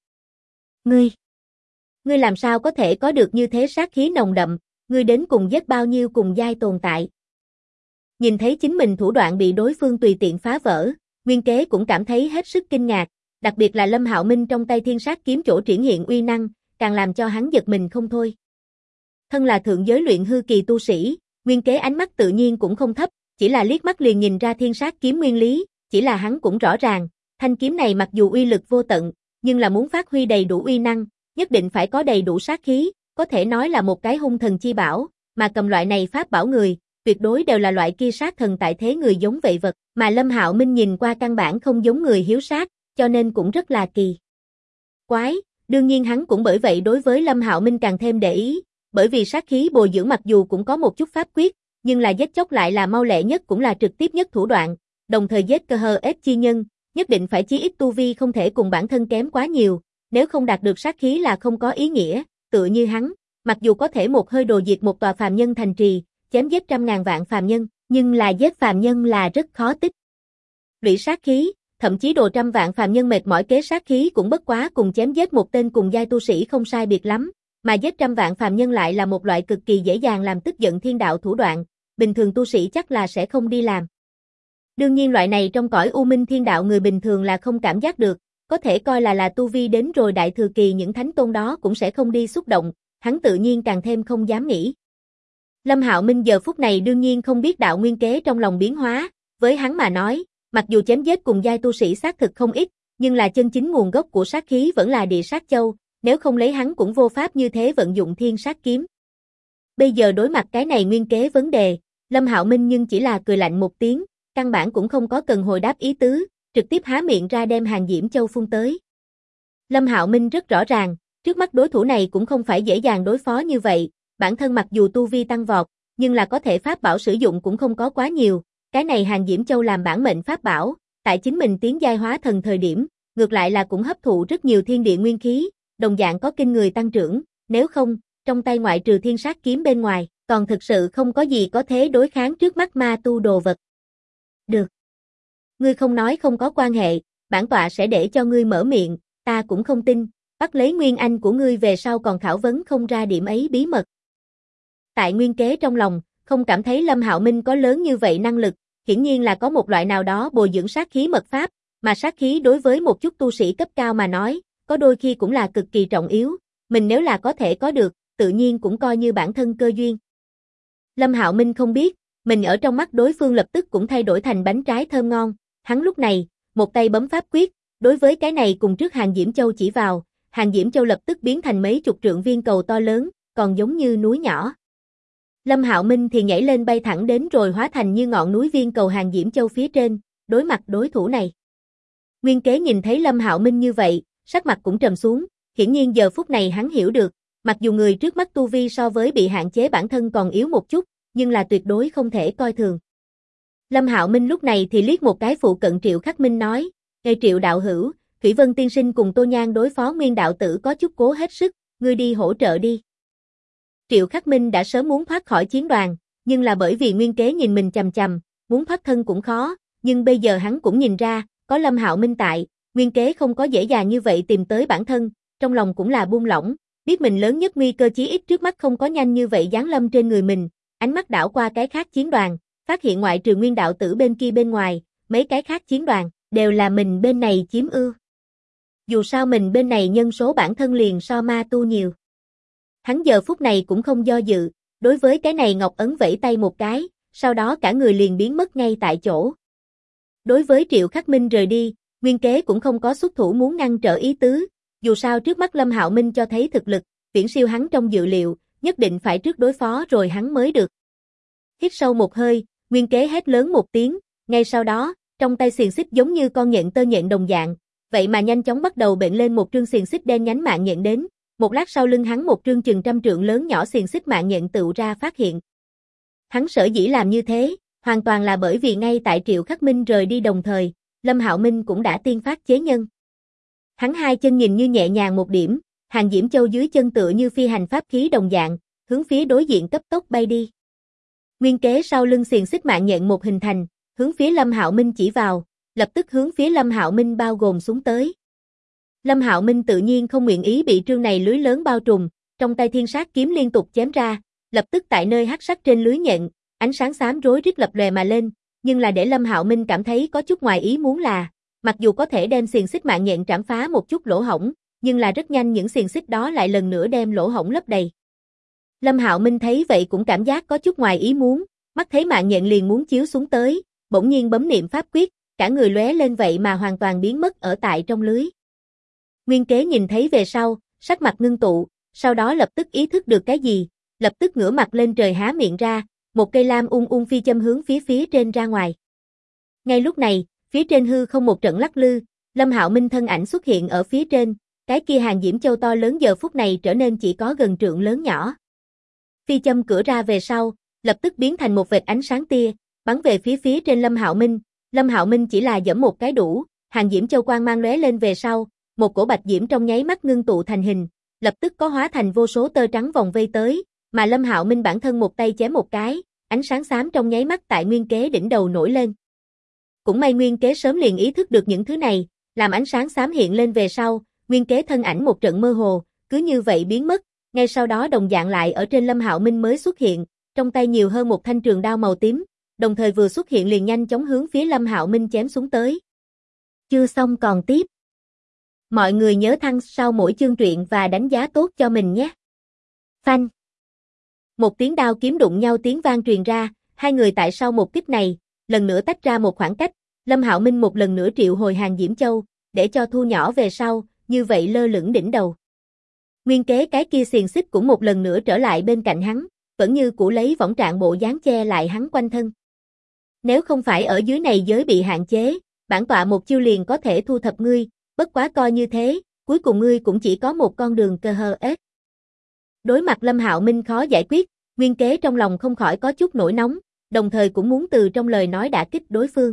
Speaker 1: Ngươi làm sao có thể có được như thế sát khí nồng đậm, ngươi đến cùng giết bao nhiêu cùng giai tồn tại. Nhìn thấy chính mình thủ đoạn bị đối phương tùy tiện phá vỡ, Nguyên Kế cũng cảm thấy hết sức kinh ngạc, đặc biệt là Lâm Hạo Minh trong tay thiên sát kiếm chỗ triển hiện uy năng, càng làm cho hắn giật mình không thôi. Thân là thượng giới luyện hư kỳ tu sĩ, Nguyên Kế ánh mắt tự nhiên cũng không thấp, chỉ là liếc mắt liền nhìn ra thiên sát kiếm nguyên lý, chỉ là hắn cũng rõ ràng, thanh kiếm này mặc dù uy lực vô tận, nhưng là muốn phát huy đầy đủ uy năng, nhất định phải có đầy đủ sát khí, có thể nói là một cái hung thần chi bảo, mà cầm loại này pháp bảo người, tuyệt đối đều là loại kia sát thần tại thế người giống vậy vật, mà Lâm Hạo Minh nhìn qua căn bản không giống người hiếu sát, cho nên cũng rất là kỳ quái, đương nhiên hắn cũng bởi vậy đối với Lâm Hạo Minh càng thêm để ý, bởi vì sát khí bồi dưỡng mặc dù cũng có một chút pháp quyết, nhưng là giết chóc lại là mau lẹ nhất cũng là trực tiếp nhất thủ đoạn, đồng thời giết cơ hờ ép chi nhân, nhất định phải chí ít tu vi không thể cùng bản thân kém quá nhiều, nếu không đạt được sát khí là không có ý nghĩa, tựa như hắn, mặc dù có thể một hơi đồ diệt một tòa phàm nhân thành trì, chém giết trăm ngàn vạn phàm nhân, nhưng là giết phàm nhân là rất khó tích lũy sát khí, thậm chí đồ trăm vạn phàm nhân mệt mỏi kế sát khí cũng bất quá cùng chém giết một tên cùng giai tu sĩ không sai biệt lắm, mà giết trăm vạn phàm nhân lại là một loại cực kỳ dễ dàng làm tức giận thiên đạo thủ đoạn, bình thường tu sĩ chắc là sẽ không đi làm. Đương nhiên loại này trong cõi u minh thiên đạo người bình thường là không cảm giác được, có thể coi là tu vi đến rồi đại thừa kỳ những thánh tôn đó cũng sẽ không đi xúc động, hắn tự nhiên càng thêm không dám nghĩ. Lâm Hạo Minh giờ phút này đương nhiên không biết đạo nguyên kế trong lòng biến hóa, với hắn mà nói, mặc dù chém giết cùng giai tu sĩ xác thực không ít, nhưng là chân chính nguồn gốc của sát khí vẫn là địa sát châu, nếu không lấy hắn cũng vô pháp như thế vận dụng thiên sát kiếm. Bây giờ đối mặt cái này nguyên kế vấn đề, Lâm Hạo Minh nhưng chỉ là cười lạnh một tiếng, căn bản cũng không có cần hồi đáp ý tứ, trực tiếp há miệng ra đem hàng diễm châu phun tới. Lâm Hạo Minh rất rõ ràng, trước mắt đối thủ này cũng không phải dễ dàng đối phó như vậy, bản thân mặc dù tu vi tăng vọt, nhưng là có thể pháp bảo sử dụng cũng không có quá nhiều, cái này hàng diễm châu làm bản mệnh pháp bảo, tại chính mình tiến giai hóa thần thời điểm, ngược lại là cũng hấp thụ rất nhiều thiên địa nguyên khí, đồng dạng có kinh người tăng trưởng, nếu không, trong tay ngoại trừ thiên sát kiếm bên ngoài, còn thực sự không có gì có thế đối kháng trước mắt ma tu đồ vật. Được. Ngươi không nói không có quan hệ, bản tọa sẽ để cho ngươi mở miệng, ta cũng không tin, bắt lấy nguyên anh của ngươi về sau còn khảo vấn không ra điểm ấy bí mật. Tại nguyên kế trong lòng, không cảm thấy Lâm Hạo Minh có lớn như vậy năng lực, hiển nhiên là có một loại nào đó bồi dưỡng sát khí mật pháp, mà sát khí đối với một chút tu sĩ cấp cao mà nói, có đôi khi cũng là cực kỳ trọng yếu, mình nếu là có thể có được, tự nhiên cũng coi như bản thân cơ duyên. Lâm Hạo Minh không biết, mình ở trong mắt đối phương lập tức cũng thay đổi thành bánh trái thơm ngon, hắn lúc này, một tay bấm pháp quyết, đối với cái này cùng trước hàng diễm châu chỉ vào, hàng diễm châu lập tức biến thành mấy chục trượng viên cầu to lớn, còn giống như núi nhỏ. Lâm Hạo Minh thì nhảy lên bay thẳng đến rồi hóa thành như ngọn núi viên cầu hàng diễm châu phía trên, đối mặt đối thủ này. Nguyên kế nhìn thấy Lâm Hạo Minh như vậy, sắc mặt cũng trầm xuống, hiển nhiên giờ phút này hắn hiểu được, mặc dù người trước mắt tu vi so với bị hạn chế bản thân còn yếu một chút, nhưng là tuyệt đối không thể coi thường. Lâm Hạo Minh lúc này thì liếc một cái phụ cận Triệu Khắc Minh nói, "Ê Triệu đạo hữu, Thủy Vân tiên sinh cùng Tô Nhan đối phó Nguyên đạo tử có chút cố hết sức, ngươi đi hỗ trợ đi." Triệu Khắc Minh đã sớm muốn thoát khỏi chiến đoàn, nhưng là bởi vì nguyên kế nhìn mình chằm chằm, muốn thoát thân cũng khó, nhưng bây giờ hắn cũng nhìn ra, có Lâm Hạo Minh tại, nguyên kế không có dễ dàng như vậy tìm tới bản thân, trong lòng cũng là buông lỏng, biết mình lớn nhất nguy cơ chí ít trước mắt không có nhanh như vậy giáng lâm trên người mình, ánh mắt đảo qua cái khác chiến đoàn, phát hiện ngoại trừ Nguyên đạo tử bên kia bên ngoài, mấy cái khác chiến đoàn, đều là mình bên này chiếm ưu. Dù sao mình bên này nhân số bản thân liền so ma tu nhiều. Hắn giờ phút này cũng không do dự, đối với cái này Ngọc Ấn vẫy tay một cái, sau đó cả người liền biến mất ngay tại chỗ. Đối với Triệu Khắc Minh rời đi, nguyên kế cũng không có xuất thủ muốn ngăn trở ý tứ, dù sao trước mắt Lâm Hạo Minh cho thấy thực lực, viễn siêu hắn trong dự liệu, nhất định phải trước đối phó rồi hắn mới được. Hít sâu một hơi, nguyên kế hét lớn một tiếng, ngay sau đó, trong tay xiềng xích giống như con nhện tơ nhện đồng dạng, vậy mà nhanh chóng bắt đầu bệnh lên một trương xiềng xích đen nhánh mạng nhện đến, một lát sau lưng hắn một trương chừng trăm trượng lớn nhỏ xiềng xích mạng nhện tựu ra phát hiện. Hắn sở dĩ làm như thế, hoàn toàn là bởi vì ngay tại Triệu Khắc Minh rời đi đồng thời, Lâm Hạo Minh cũng đã tiên phát chế nhân. Hắn hai chân nhìn như nhẹ nhàng một điểm, hàng diễm châu dưới chân tựa như phi hành pháp khí đồng dạng, hướng phía đối diện cấp tốc bay đi. Nguyên kế sau lưng xiềng xích mạng nhện một hình thành, hướng phía Lâm Hạo Minh chỉ vào, lập tức hướng phía Lâm Hạo Minh bao gồm xuống tới. Lâm Hạo Minh tự nhiên không nguyện ý bị trương này lưới lớn bao trùm, trong tay thiên sát kiếm liên tục chém ra, lập tức tại nơi hắc sắc trên lưới nhện, ánh sáng xám rối rít lập lòe mà lên, nhưng là để Lâm Hạo Minh cảm thấy có chút ngoài ý muốn là, mặc dù có thể đem xiềng xích mạng nhện trảm phá một chút lỗ hổng, nhưng là rất nhanh những xiềng xích đó lại lần nữa đem lỗ hổng lấp đầy. Lâm Hạo Minh thấy vậy cũng cảm giác có chút ngoài ý muốn, mắt thấy mạng nhện liền muốn chiếu xuống tới, bỗng nhiên bấm niệm pháp quyết, cả người lóe lên vậy mà hoàn toàn biến mất ở tại trong lưới. Nguyên Kế nhìn thấy về sau, sắc mặt ngưng tụ, sau đó lập tức ý thức được cái gì, lập tức ngửa mặt lên trời há miệng ra, một cây lam phi châm hướng phía trên ra ngoài. Ngay lúc này, phía trên hư không một trận lắc lư, Lâm Hạo Minh thân ảnh xuất hiện ở phía trên, cái kia hàng diễm châu to lớn giờ phút này trở nên chỉ có gần trượng lớn nhỏ. Phi châm cửa ra về sau, lập tức biến thành một vệt ánh sáng tia, bắn về phía trên Lâm Hạo Minh. Lâm Hạo Minh chỉ là giẫm một cái đủ, hàng diễm châu quang mang lóe lên về sau, một cổ bạch diễm trong nháy mắt ngưng tụ thành hình, lập tức có hóa thành vô số tơ trắng vòng vây tới, mà Lâm Hạo Minh bản thân một tay chém một cái, ánh sáng xám trong nháy mắt tại Nguyên Kế đỉnh đầu nổi lên. Cũng may Nguyên Kế sớm liền ý thức được những thứ này, làm ánh sáng xám hiện lên về sau, Nguyên Kế thân ảnh một trận mơ hồ, cứ như vậy biến mất, ngay sau đó đồng dạng lại ở trên Lâm Hạo Minh mới xuất hiện, trong tay nhiều hơn một thanh trường đao màu tím, đồng thời vừa xuất hiện liền nhanh chóng hướng phía Lâm Hạo Minh chém xuống tới. Chưa xong còn tiếp. Mọi người nhớ thăng sau mỗi chương truyện và đánh giá tốt cho mình nhé. Phanh. Một tiếng đao kiếm đụng nhau tiếng vang truyền ra, hai người tại sau một kích này, lần nữa tách ra một khoảng cách, Lâm Hạo Minh một lần nữa triệu hồi hàng Diễm Châu, để cho thu nhỏ về sau, như vậy lơ lửng đỉnh đầu. Nguyên Kế cái kia xiềng xích cũng một lần nữa trở lại bên cạnh hắn, vẫn như cũ lấy võng trạng bộ dáng che lại hắn quanh thân. Nếu không phải ở dưới này giới bị hạn chế, bản tọa một chiêu liền có thể thu thập ngươi, bất quá coi như thế, cuối cùng ngươi cũng chỉ có một con đường cơ hơ ếch. Đối mặt Lâm Hạo Minh khó giải quyết, Nguyên Kế trong lòng không khỏi có chút nổi nóng, đồng thời cũng muốn từ trong lời nói đả kích đối phương.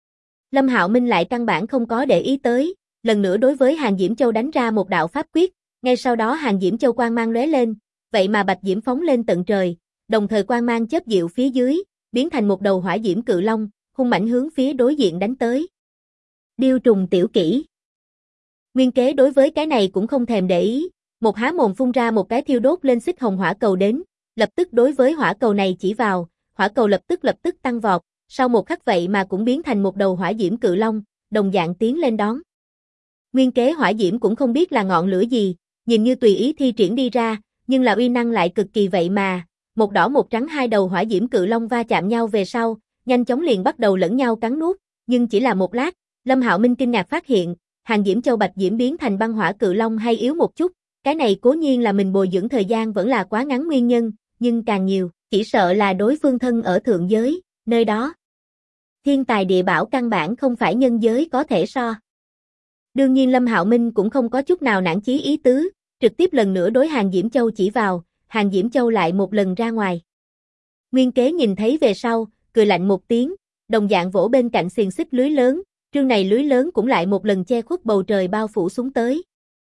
Speaker 1: Lâm Hạo Minh lại căn bản không có để ý tới, lần nữa đối với hàng Diễm Châu đánh ra một đạo pháp quyết, ngay sau đó hàng Diễm Châu quang mang lóe lên, vậy mà bạch diễm phóng lên tận trời, đồng thời quang mang chớp dịu phía dưới, biến thành một đầu hỏa diễm cự long, hung mãnh hướng phía đối diện đánh tới. Điêu trùng tiểu kỹ. Nguyên Kế đối với cái này cũng không thèm để ý, một há mồm phun ra một cái thiêu đốt lên xích hồng hỏa cầu đến, lập tức đối với hỏa cầu này chỉ vào, hỏa cầu lập tức tăng vọt, sau một khắc vậy mà cũng biến thành một đầu hỏa diễm cự long, đồng dạng tiến lên đón. Nguyên Kế hỏa diễm cũng không biết là ngọn lửa gì, nhìn như tùy ý thi triển đi ra, nhưng là uy năng lại cực kỳ vậy mà, một đỏ một trắng hai đầu hỏa diễm cự long va chạm nhau về sau, nhanh chóng liền bắt đầu lẫn nhau cắn nuốt, nhưng chỉ là một lát, Lâm Hạo Minh kinh ngạc phát hiện, hàng Diễm Châu bạch diễm biến thành băng hỏa cự long hay yếu một chút, cái này cố nhiên là mình bồi dưỡng thời gian vẫn là quá ngắn nguyên nhân, nhưng càng nhiều, chỉ sợ là đối phương thân ở thượng giới, nơi đó. Thiên tài địa bảo căn bản không phải nhân giới có thể so. Đương nhiên Lâm Hạo Minh cũng không có chút nào nản chí ý tứ, trực tiếp lần nữa đối hàng Diễm Châu chỉ vào, hàng Diễm Châu lại một lần ra ngoài. Nguyên Kế nhìn thấy về sau, cười lạnh một tiếng, đồng dạng vỗ bên cạnh xiềng xích lưới lớn, trương này lưới lớn cũng lại một lần che khuất bầu trời bao phủ xuống tới.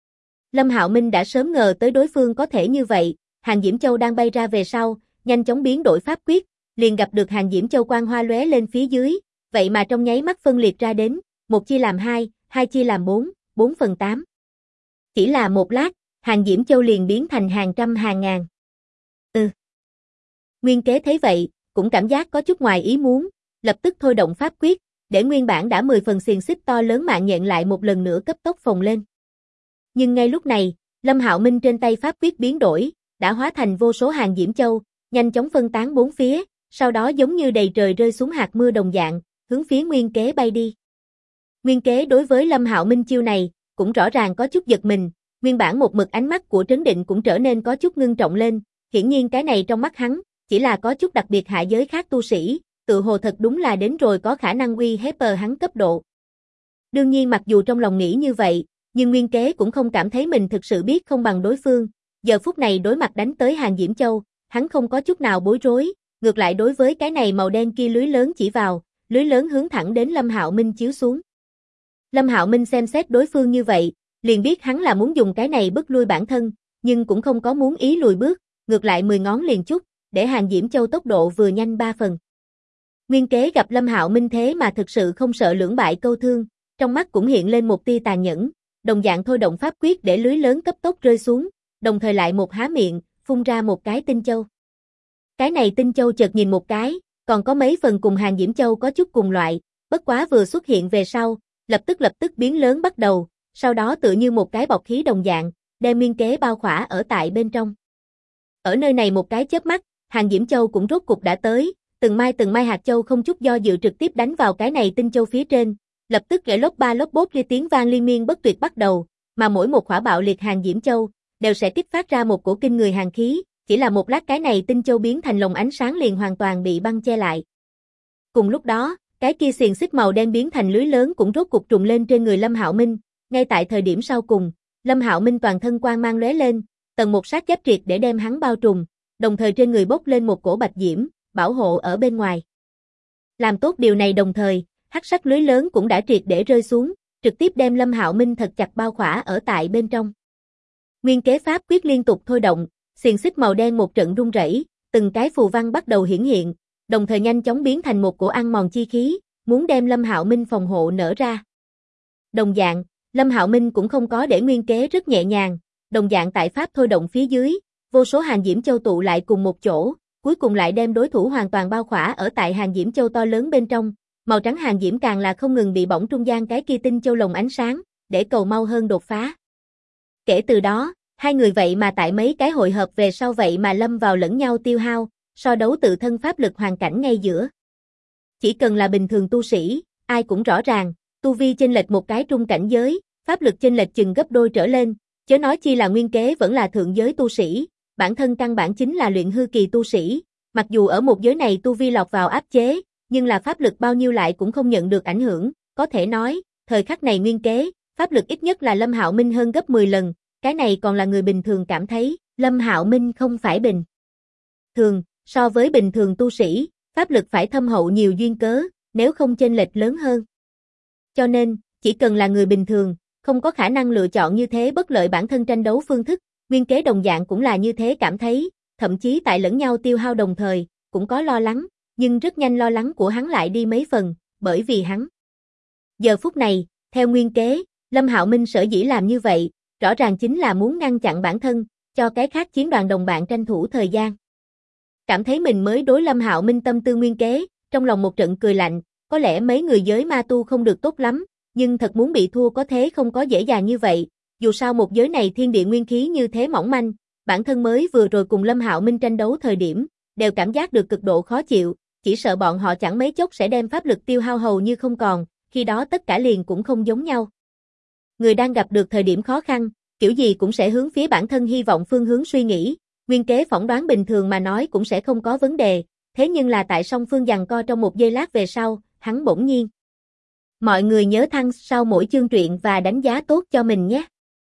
Speaker 1: Lâm Hạo Minh đã sớm ngờ tới đối phương có thể như vậy, hàng Diễm Châu đang bay ra về sau, nhanh chóng biến đổi pháp quyết, liền gặp được hàng Diễm Châu quang hoa lóe lên phía dưới, vậy mà trong nháy mắt phân liệt ra đến, một chia làm hai, hai chia làm bốn, 4/8. Chỉ là một lát, hàng Diễm Châu liền biến thành hàng trăm hàng ngàn. Nguyên Kế thấy vậy, cũng cảm giác có chút ngoài ý muốn, lập tức thôi động pháp quyết, để nguyên bản đã 10 phần xiềng xích to lớn mạng nhện lại một lần nữa cấp tốc phồng lên. Nhưng ngay lúc này, Lâm Hạo Minh trên tay pháp quyết biến đổi, đã hóa thành vô số hàng Diễm Châu, nhanh chóng phân tán bốn phía, sau đó giống như đầy trời rơi xuống hạt mưa đồng dạng, hướng phía Nguyên Kế bay đi. Nguyên Kế đối với Lâm Hạo Minh chiêu này, cũng rõ ràng có chút giật mình, nguyên bản một mực ánh mắt của Trấn Định cũng trở nên có chút ngưng trọng lên, hiển nhiên cái này trong mắt hắn, chỉ là có chút đặc biệt hạ giới khác tu sĩ, tự hồ thật đúng là đến rồi có khả năng uy hiếp hắn cấp độ. Đương nhiên mặc dù trong lòng nghĩ như vậy, nhưng Nguyên Kế cũng không cảm thấy mình thực sự biết không bằng đối phương, giờ phút này đối mặt đánh tới hàng Diễm Châu, hắn không có chút nào bối rối, ngược lại đối với cái này màu đen kia lưới lớn chỉ vào, lưới lớn hướng thẳng đến Lâm Hạo Minh chiếu xuống. Lâm Hạo Minh xem xét đối phương như vậy, liền biết hắn là muốn dùng cái này bức lui bản thân, nhưng cũng không có muốn ý lùi bước, ngược lại 10 ngón liền chút, để hàng Diễm Châu tốc độ vừa nhanh 3 phần. Nguyên Kế gặp Lâm Hạo Minh thế mà thực sự không sợ lưỡng bại câu thương, trong mắt cũng hiện lên một tia tàn nhẫn, đồng dạng thôi động pháp quyết để lưới lớn cấp tốc rơi xuống, đồng thời lại một há miệng, phun ra một cái tinh châu. Cái này tinh châu chợt nhìn một cái, còn có mấy phần cùng hàng Diễm Châu có chút cùng loại, bất quá vừa xuất hiện về sau, lập tức biến lớn bắt đầu, sau đó tự như một cái bọc khí đồng dạng, đem Nguyên Kế bao khỏa ở tại bên trong. Ở nơi này một cái chớp mắt, Hàn Diễm Châu cũng rốt cục đã tới, từng mai hạt châu không chút do dự trực tiếp đánh vào cái này tinh châu phía trên, lập tức gãy lốp ba lốp bốp kia tiếng vang liên miên bất tuyệt bắt đầu, mà mỗi một quả bạo liệt Hàn Diễm Châu đều sẽ kích phát ra một cổ kinh người hàn khí, chỉ là một lát cái này tinh châu biến thành lồng ánh sáng liền hoàn toàn bị băng che lại. Cùng lúc đó, cái kia xiềng xích màu đen biến thành lưới lớn cũng rốt cục trùng lên trên người Lâm Hạo Minh, ngay tại thời điểm sau cùng, Lâm Hạo Minh toàn thân quang mang lóe lên, tầng một sát giáp triệt để đem hắn bao trùm, đồng thời trên người bốc lên một cổ bạch diễm, bảo hộ ở bên ngoài. Làm tốt điều này đồng thời, hắc sắc lưới lớn cũng đã triệt để rơi xuống, trực tiếp đem Lâm Hạo Minh thật chặt bao khỏa ở tại bên trong. Nguyên kế pháp quyết liên tục thôi động, xiềng xích màu đen một trận rung rẩy, từng cái phù văn bắt đầu hiển hiện, đồng thời nhanh chóng biến thành một cổ ăn mòn chi khí, muốn đem Lâm Hạo Minh phòng hộ nở ra. Đồng dạng, Lâm Hạo Minh cũng không có để nguyên kế rất nhẹ nhàng, đồng dạng tại pháp thôi động phía dưới, vô số Hàn Diễm Châu tụ lại cùng một chỗ, cuối cùng lại đem đối thủ hoàn toàn bao khỏa ở tại Hàn Diễm Châu to lớn bên trong, màu trắng Hàn Diễm càng là không ngừng bị bỏng trung gian cái kia tinh châu lồng ánh sáng, để cầu mau hơn đột phá. Kể từ đó, hai người vậy mà tại mấy cái hội hợp về sau vậy mà lâm vào lẫn nhau tiêu hao, so đấu tự thân pháp lực hoàn cảnh ngay giữa. Chỉ cần là bình thường tu sĩ, ai cũng rõ ràng, tu vi chênh lệch một cái trung cảnh giới, pháp lực chênh lệch chừng gấp đôi trở lên, chớ nói chi là nguyên kế vẫn là thượng giới tu sĩ, bản thân căn bản chính là luyện hư kỳ tu sĩ, mặc dù ở một giới này tu vi lọt vào áp chế, nhưng là pháp lực bao nhiêu lại cũng không nhận được ảnh hưởng, có thể nói, thời khắc này nguyên kế, pháp lực ít nhất là Lâm Hạo Minh hơn gấp 10 lần, cái này còn là người bình thường cảm thấy, Lâm Hạo Minh không phải bình thường, so với bình thường tu sĩ, pháp lực phải thâm hậu nhiều duyên cớ, nếu không chênh lệch lớn hơn. Cho nên, chỉ cần là người bình thường, không có khả năng lựa chọn như thế bất lợi bản thân tranh đấu phương thức, nguyên kế đồng dạng cũng là như thế cảm thấy, thậm chí tại lẫn nhau tiêu hao đồng thời, cũng có lo lắng, nhưng rất nhanh lo lắng của hắn lại đi mấy phần, bởi vì hắn. Giờ phút này, theo nguyên kế, Lâm Hạo Minh sở dĩ làm như vậy, rõ ràng chính là muốn ngăn chặn bản thân, cho cái khác chiến đoàn đồng bạn tranh thủ thời gian. Cảm thấy mình mới đối Lâm Hạo Minh tâm tư nguyên kế, trong lòng một trận cười lạnh, có lẽ mấy người giới ma tu không được tốt lắm, nhưng thật muốn bị thua có thế không có dễ dàng như vậy, dù sao một giới này thiên địa nguyên khí như thế mỏng manh, bản thân mới vừa rồi cùng Lâm Hạo Minh tranh đấu thời điểm, đều cảm giác được cực độ khó chịu, chỉ sợ bọn họ chẳng mấy chốc sẽ đem pháp lực tiêu hao hầu như không còn, khi đó tất cả liền cũng không giống nhau. Người đang gặp được thời điểm khó khăn, kiểu gì cũng sẽ hướng phía bản thân hy vọng phương hướng suy nghĩ, nguyên kế phỏng đoán bình thường mà nói cũng sẽ không có vấn đề, thế nhưng là tại song phương giằng co trong một giây lát về sau, hắn bỗng nhiên. Mọi người nhớ thăng sau mỗi chương truyện và đánh giá tốt cho mình nhé.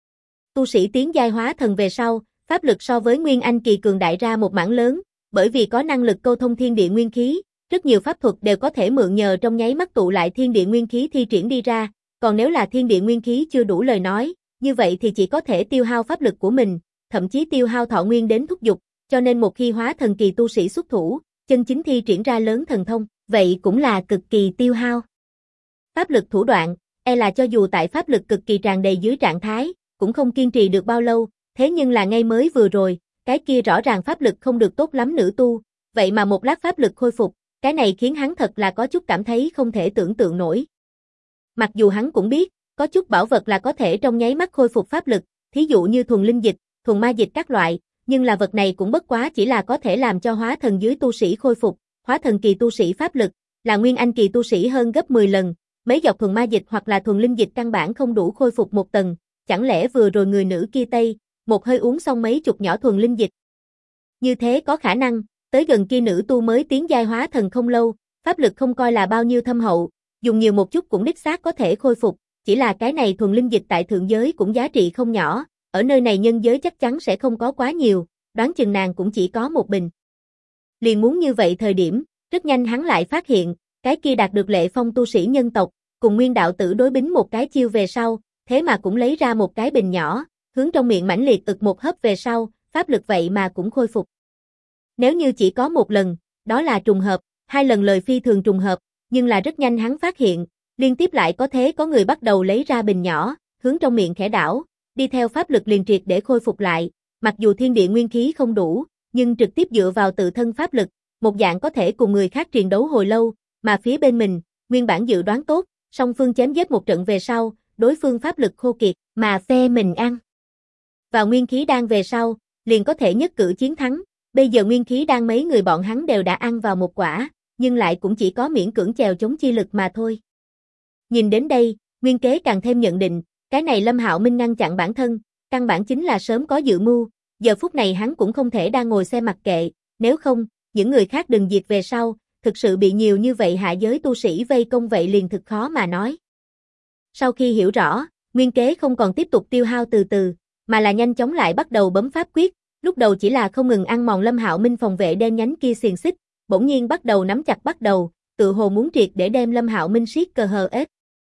Speaker 1: Tu sĩ tiến giai hóa thần về sau, pháp lực so với Nguyên Anh kỳ cường đại ra một mảng lớn, bởi vì có năng lực câu thông thiên địa nguyên khí, rất nhiều pháp thuật đều có thể mượn nhờ trong nháy mắt tụ lại thiên địa nguyên khí thi triển đi ra, còn nếu là thiên địa nguyên khí chưa đủ lời nói, như vậy thì chỉ có thể tiêu hao pháp lực của mình, thậm chí tiêu hao thọ nguyên đến thúc giục, cho nên một khi hóa thần kỳ tu sĩ xuất thủ, chân chính thi triển ra lớn thần thông, vậy cũng là cực kỳ tiêu hao. Pháp lực thủ đoạn, là cho dù tại pháp lực cực kỳ tràn đầy dưới trạng thái, cũng không kiên trì được bao lâu, thế nhưng là ngay mới vừa rồi, cái kia rõ ràng pháp lực không được tốt lắm nữ tu, vậy mà một lát pháp lực khôi phục, cái này khiến hắn thật là có chút cảm thấy không thể tưởng tượng nổi. Mặc dù hắn cũng biết, có chút bảo vật là có thể trong nháy mắt khôi phục pháp lực, thí dụ như thuần linh dịch, thuần ma dịch các loại, nhưng là vật này cũng bất quá chỉ là có thể làm cho hóa thần dưới tu sĩ khôi phục, hóa thần kỳ tu sĩ pháp lực, là Nguyên Anh kỳ tu sĩ hơn gấp 10 lần, mấy giọt thuần ma dịch hoặc là thuần linh dịch căn bản không đủ khôi phục một tầng, chẳng lẽ vừa rồi người nữ kia Tây, một hơi uống xong mấy chục nhỏ thuần linh dịch. Như thế có khả năng, tới gần kia nữ tu mới tiến giai hóa thần không lâu, pháp lực không coi là bao nhiêu thâm hậu, dùng nhiều một chút cũng đích xác có thể khôi phục, chỉ là cái này thuần linh dịch tại thượng giới cũng giá trị không nhỏ, ở nơi này nhân giới chắc chắn sẽ không có quá nhiều, đoán chừng nàng cũng chỉ có một bình. Liền muốn như vậy thời điểm, rất nhanh hắn lại phát hiện, cái kia đạt được lệ phong tu sĩ nhân tộc, cùng Nguyên đạo tử đối bính một cái chiêu về sau, thế mà cũng lấy ra một cái bình nhỏ, hướng trong miệng mãnh liệt ực một hớp về sau, pháp lực vậy mà cũng khôi phục. Nếu như chỉ có một lần, đó là trùng hợp, hai lần lời phi thường trùng hợp, nhưng là rất nhanh hắn phát hiện, liên tiếp lại có thế có người bắt đầu lấy ra bình nhỏ, hướng trong miệng khẽ đảo, đi theo pháp lực liền triệt để khôi phục lại, mặc dù thiên địa nguyên khí không đủ, nhưng trực tiếp dựa vào tự thân pháp lực, một dạng có thể cùng người khác triền đấu hồi lâu, mà phía bên mình, nguyên bản dự đoán tốt, song phương chém giết một trận về sau, đối phương pháp lực khô kiệt, mà phe mình ăn. Vào nguyên khí đan về sau, liền có thể nhất cử chiến thắng. Bây giờ nguyên khí đan mấy người bọn hắn đều đã ăn vào một quả, nhưng lại cũng chỉ có miễn cưỡng chèo chống chi lực mà thôi. Nhìn đến đây, Nguyên Kế càng thêm nhận định, cái này Lâm Hạo Minh ngăn chặn bản thân, căn bản chính là sớm có dự mưu, giờ phút này hắn cũng không thể đang ngồi xem mặc kệ, nếu không, những người khác đừng diệt về sau, thực sự bị nhiều như vậy hạ giới tu sĩ vây công vậy liền thực khó mà nói. Sau khi hiểu rõ, Nguyên Kế không còn tiếp tục tiêu hao từ từ, mà là nhanh chóng lại bắt đầu bấm pháp quyết, lúc đầu chỉ là không ngừng ăn mòn Lâm Hạo Minh phòng vệ đen nhánh kia xiềng xích, bỗng nhiên bắt đầu nắm chặt bắt đầu, tự hồ muốn triệt để đem Lâm Hạo Minh siết cờ hờ ết.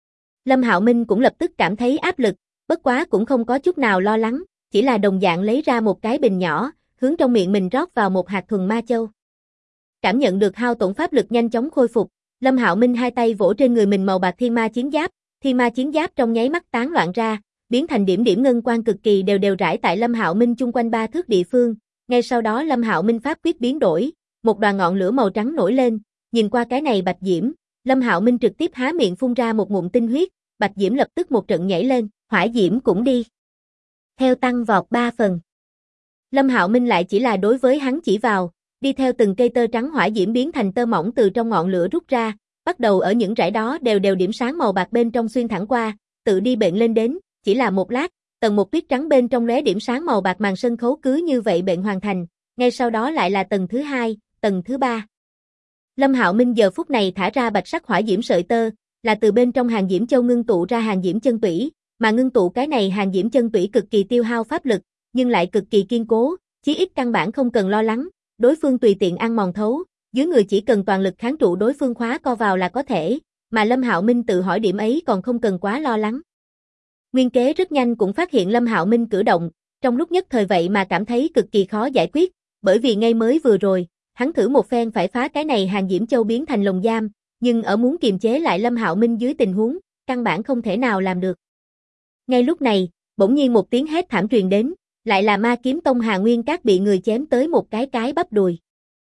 Speaker 1: Lâm Hạo Minh cũng lập tức cảm thấy áp lực, bất quá cũng không có chút nào lo lắng, chỉ là đồng dạng lấy ra một cái bình nhỏ, hướng trong miệng mình rót vào một hạt thuần ma châu. Cảm nhận được hao tổn pháp lực nhanh chóng khôi phục, Lâm Hạo Minh hai tay vỗ trên người mình màu bạc thiên ma chiến giáp trong nháy mắt tán loạn ra, biến thành điểm điểm ngân quang cực kỳ đều rải tại Lâm Hạo Minh chung quanh 3 thước địa phương. Ngay sau đó Lâm Hạo Minh pháp quyết biến đổi, một đoàn ngọn lửa màu trắng nổi lên, nhìn qua cái này bạch diễm, Lâm Hạo Minh trực tiếp há miệng phun ra một ngụm tinh huyết, bạch diễm lập tức một trận nhảy lên, hỏa diễm cũng đi theo tăng vọt 3 phần. Lâm Hạo Minh lại chỉ là đối với hắn chỉ vào, đi theo từng cây tơ trắng hỏa diễm biến thành tơ mỏng từ trong ngọn lửa rút ra, bắt đầu ở những rải đó đều điểm sáng màu bạc bên trong xuyên thẳng qua, tự đi bệnh lên đến, chỉ là một lát, tầng một tuyết trắng bên trong lóe điểm sáng màu bạc màn sân khấu cứ như vậy bệnh hoàn thành, ngay sau đó lại là tầng thứ 2, tầng thứ 3. Lâm Hạo Minh giờ phút này thả ra bạch sắc hỏa diễm sợi tơ, là từ bên trong hàng diễm châu ngưng tụ ra hàng diễm chân tủy, mà ngưng tụ cái này hàng diễm chân tủy cực kỳ tiêu hao pháp lực, nhưng lại cực kỳ kiên cố, chí ít căn bản không cần lo lắng, đối phương tùy tiện ăn mòn thấu, dưới người chỉ cần toàn lực kháng trụ đối phương khóa co vào là có thể, mà Lâm Hạo Minh tự hỏi điểm ấy còn không cần quá lo lắng. Nguyên Kế rất nhanh cũng phát hiện Lâm Hạo Minh cử động, trong lúc nhất thời vậy mà cảm thấy cực kỳ khó giải quyết, bởi vì ngay mới vừa rồi, hắn thử một phen phải phá cái này hàng diễm châu biến thành lồng giam, nhưng ở muốn kiềm chế lại Lâm Hạo Minh dưới tình huống, căn bản không thể nào làm được. Ngay lúc này, bỗng nhiên một tiếng hét thảm truyền đến, lại là Ma Kiếm Tông Hà Nguyên Các bị người chém tới một cái bắp đùi.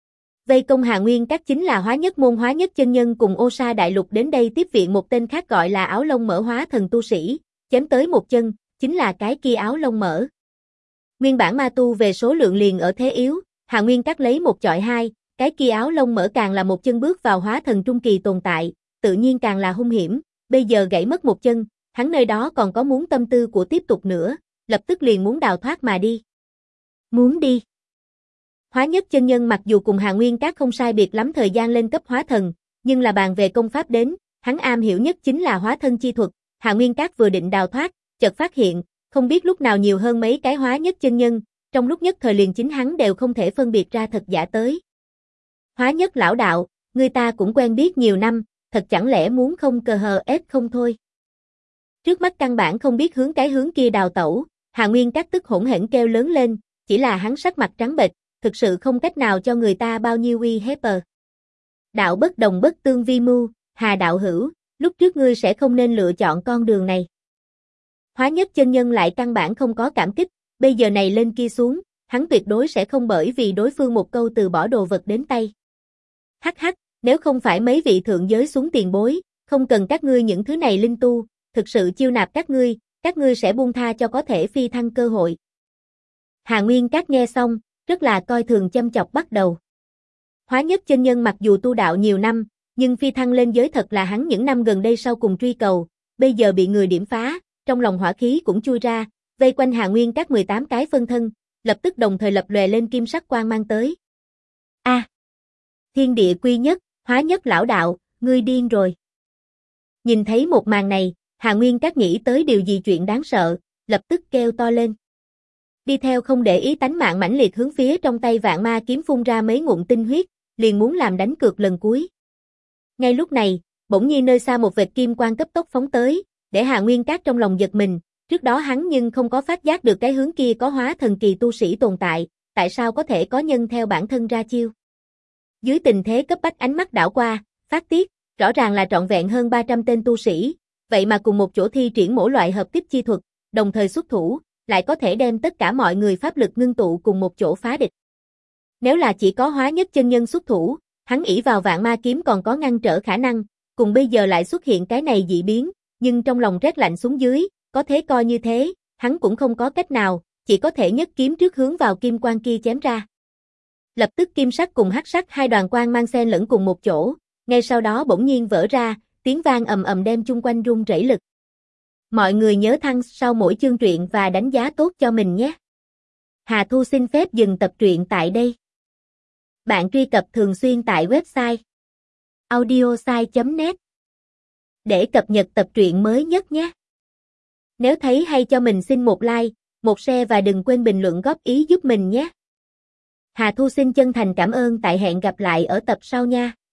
Speaker 1: Vây công Hà Nguyên Các chính là Hóa Nhất Môn Hóa Nhất Chân Nhân cùng Ô Sa Đại Lục đến đây tiếp viện một tên khác gọi là Áo Lông Mở Hóa Thần tu sĩ, chém tới một chân, chính là cái kia Áo Lông Mở. Nguyên bản ma tu về số lượng liền ở thế yếu, Hà Nguyên Các lấy một chọi hai, cái kia Áo Lông Mở càng là một chân bước vào hóa thần trung kỳ tồn tại, tự nhiên càng là hung hiểm, bây giờ gãy mất một chân, hắn nơi đó còn có muốn tâm tư của tiếp tục nữa, lập tức liền muốn đào thoát mà đi. Muốn đi. Hóa Nhất Chân Nhân mặc dù cùng Hà Nguyên Các không sai biệt lắm thời gian lên cấp hóa thần, nhưng là bàn về công pháp đến, hắn am hiểu nhất chính là hóa thân chi thuật, Hà Nguyên Các vừa định đào thoát, chợt phát hiện, không biết lúc nào nhiều hơn mấy cái Hóa Nhất Chân Nhân, trong lúc nhất thời liền chính hắn đều không thể phân biệt ra thật giả tới. Hóa Nhất lão đạo, người ta cũng quen biết nhiều năm, thật chẳng lẽ muốn không cờ hờ ết không thôi. Trước mắt căn bản không biết hướng cái hướng kia đào tẩu, Hà Nguyên Các tức hỗn hển kêu lớn lên, chỉ là hắn sắc mặt trắng bệch, thực sự không cách nào cho người ta bao nhiêu uy hiếp. Đạo bất đồng bất tương vi mưu, Hà đạo hữu, lúc trước ngươi sẽ không nên lựa chọn con đường này. Hóa Nhất Chân Nhân lại căn bản không có cảm kích, bây giờ này lên kia xuống, hắn tuyệt đối sẽ không bởi vì đối phương một câu từ bỏ đồ vật đến tay. Hắc hắc, nếu không phải mấy vị thượng giới xuống tiền bối, không cần các ngươi những thứ này linh tu, thực sự chiêu nạp các ngươi sẽ buông tha cho có thể phi thăng cơ hội. Hà Nguyên Các nghe xong, rất là coi thường châm chọc bắt đầu. Hóa Nhất Chân Nhân mặc dù tu đạo nhiều năm, nhưng phi thăng lên giới thật là hắn những năm gần đây sau cùng truy cầu, bây giờ bị người điểm phá, trong lòng hỏa khí cũng chui ra, vây quanh Hà Nguyên Các 18 cái phân thân, lập tức đồng thời lập lòe lên kim sắc quang mang tới. Thiên địa quy nhất, Hóa Nhất lão đạo, ngươi điên rồi. Nhìn thấy một màn này, Hà Nguyên Các nghĩ tới điều gì chuyện đáng sợ, lập tức kêu to lên. Đi theo không để ý tánh mạng mãnh liệt hướng phía trong tay Vạn Ma Kiếm phun ra mấy ngụm tinh huyết, liền muốn làm đánh cược lần cuối. Ngay lúc này, bỗng nhiên nơi xa một vệt kim quang cấp tốc phóng tới, để Hà Nguyên Các trong lòng giật mình, trước đó hắn nhưng không có phát giác được cái hướng kia có hóa thần kỳ tu sĩ tồn tại, tại sao có thể có nhân theo bản thân ra chiêu. Dưới tình thế cấp bách ánh mắt đảo qua, phát tiết, rõ ràng là trọn vẹn hơn 300 tên tu sĩ, vậy mà cùng một chỗ thi triển mỗi loại hợp kích chi thuật, đồng thời xuất thủ, lại có thể đem tất cả mọi người pháp lực ngưng tụ cùng một chỗ phá địch. Nếu là chỉ có Hóa Nhất Chân Nhân xuất thủ, hắn ỷ vào Vạn Ma Kiếm còn có ngăn trở khả năng, cùng bây giờ lại xuất hiện cái này dị biến, nhưng trong lòng rét lạnh xuống dưới, có thế coi như thế, hắn cũng không có cách nào, chỉ có thể nhất kiếm trước hướng vào kim quang kia chém ra. Lập tức kim sắc cùng hắc sắc hai đoàn quang mang xen lẫn cùng một chỗ, ngay sau đó bỗng nhiên vỡ ra, tiếng vang ầm ầm đem chung quanh rung rẩy lực. Mọi người nhớ thăng sau mỗi chương truyện và đánh giá tốt cho mình nhé. Hà Thu xin phép dừng tập truyện tại đây. Bạn truy cập thường xuyên tại website audiosai.net để cập nhật tập truyện mới nhất nhé. Nếu thấy hay cho mình xin một like, một share và đừng quên bình luận góp ý giúp mình nhé. Hà Thu xin chân thành cảm ơn, tại hẹn gặp lại ở tập sau nha.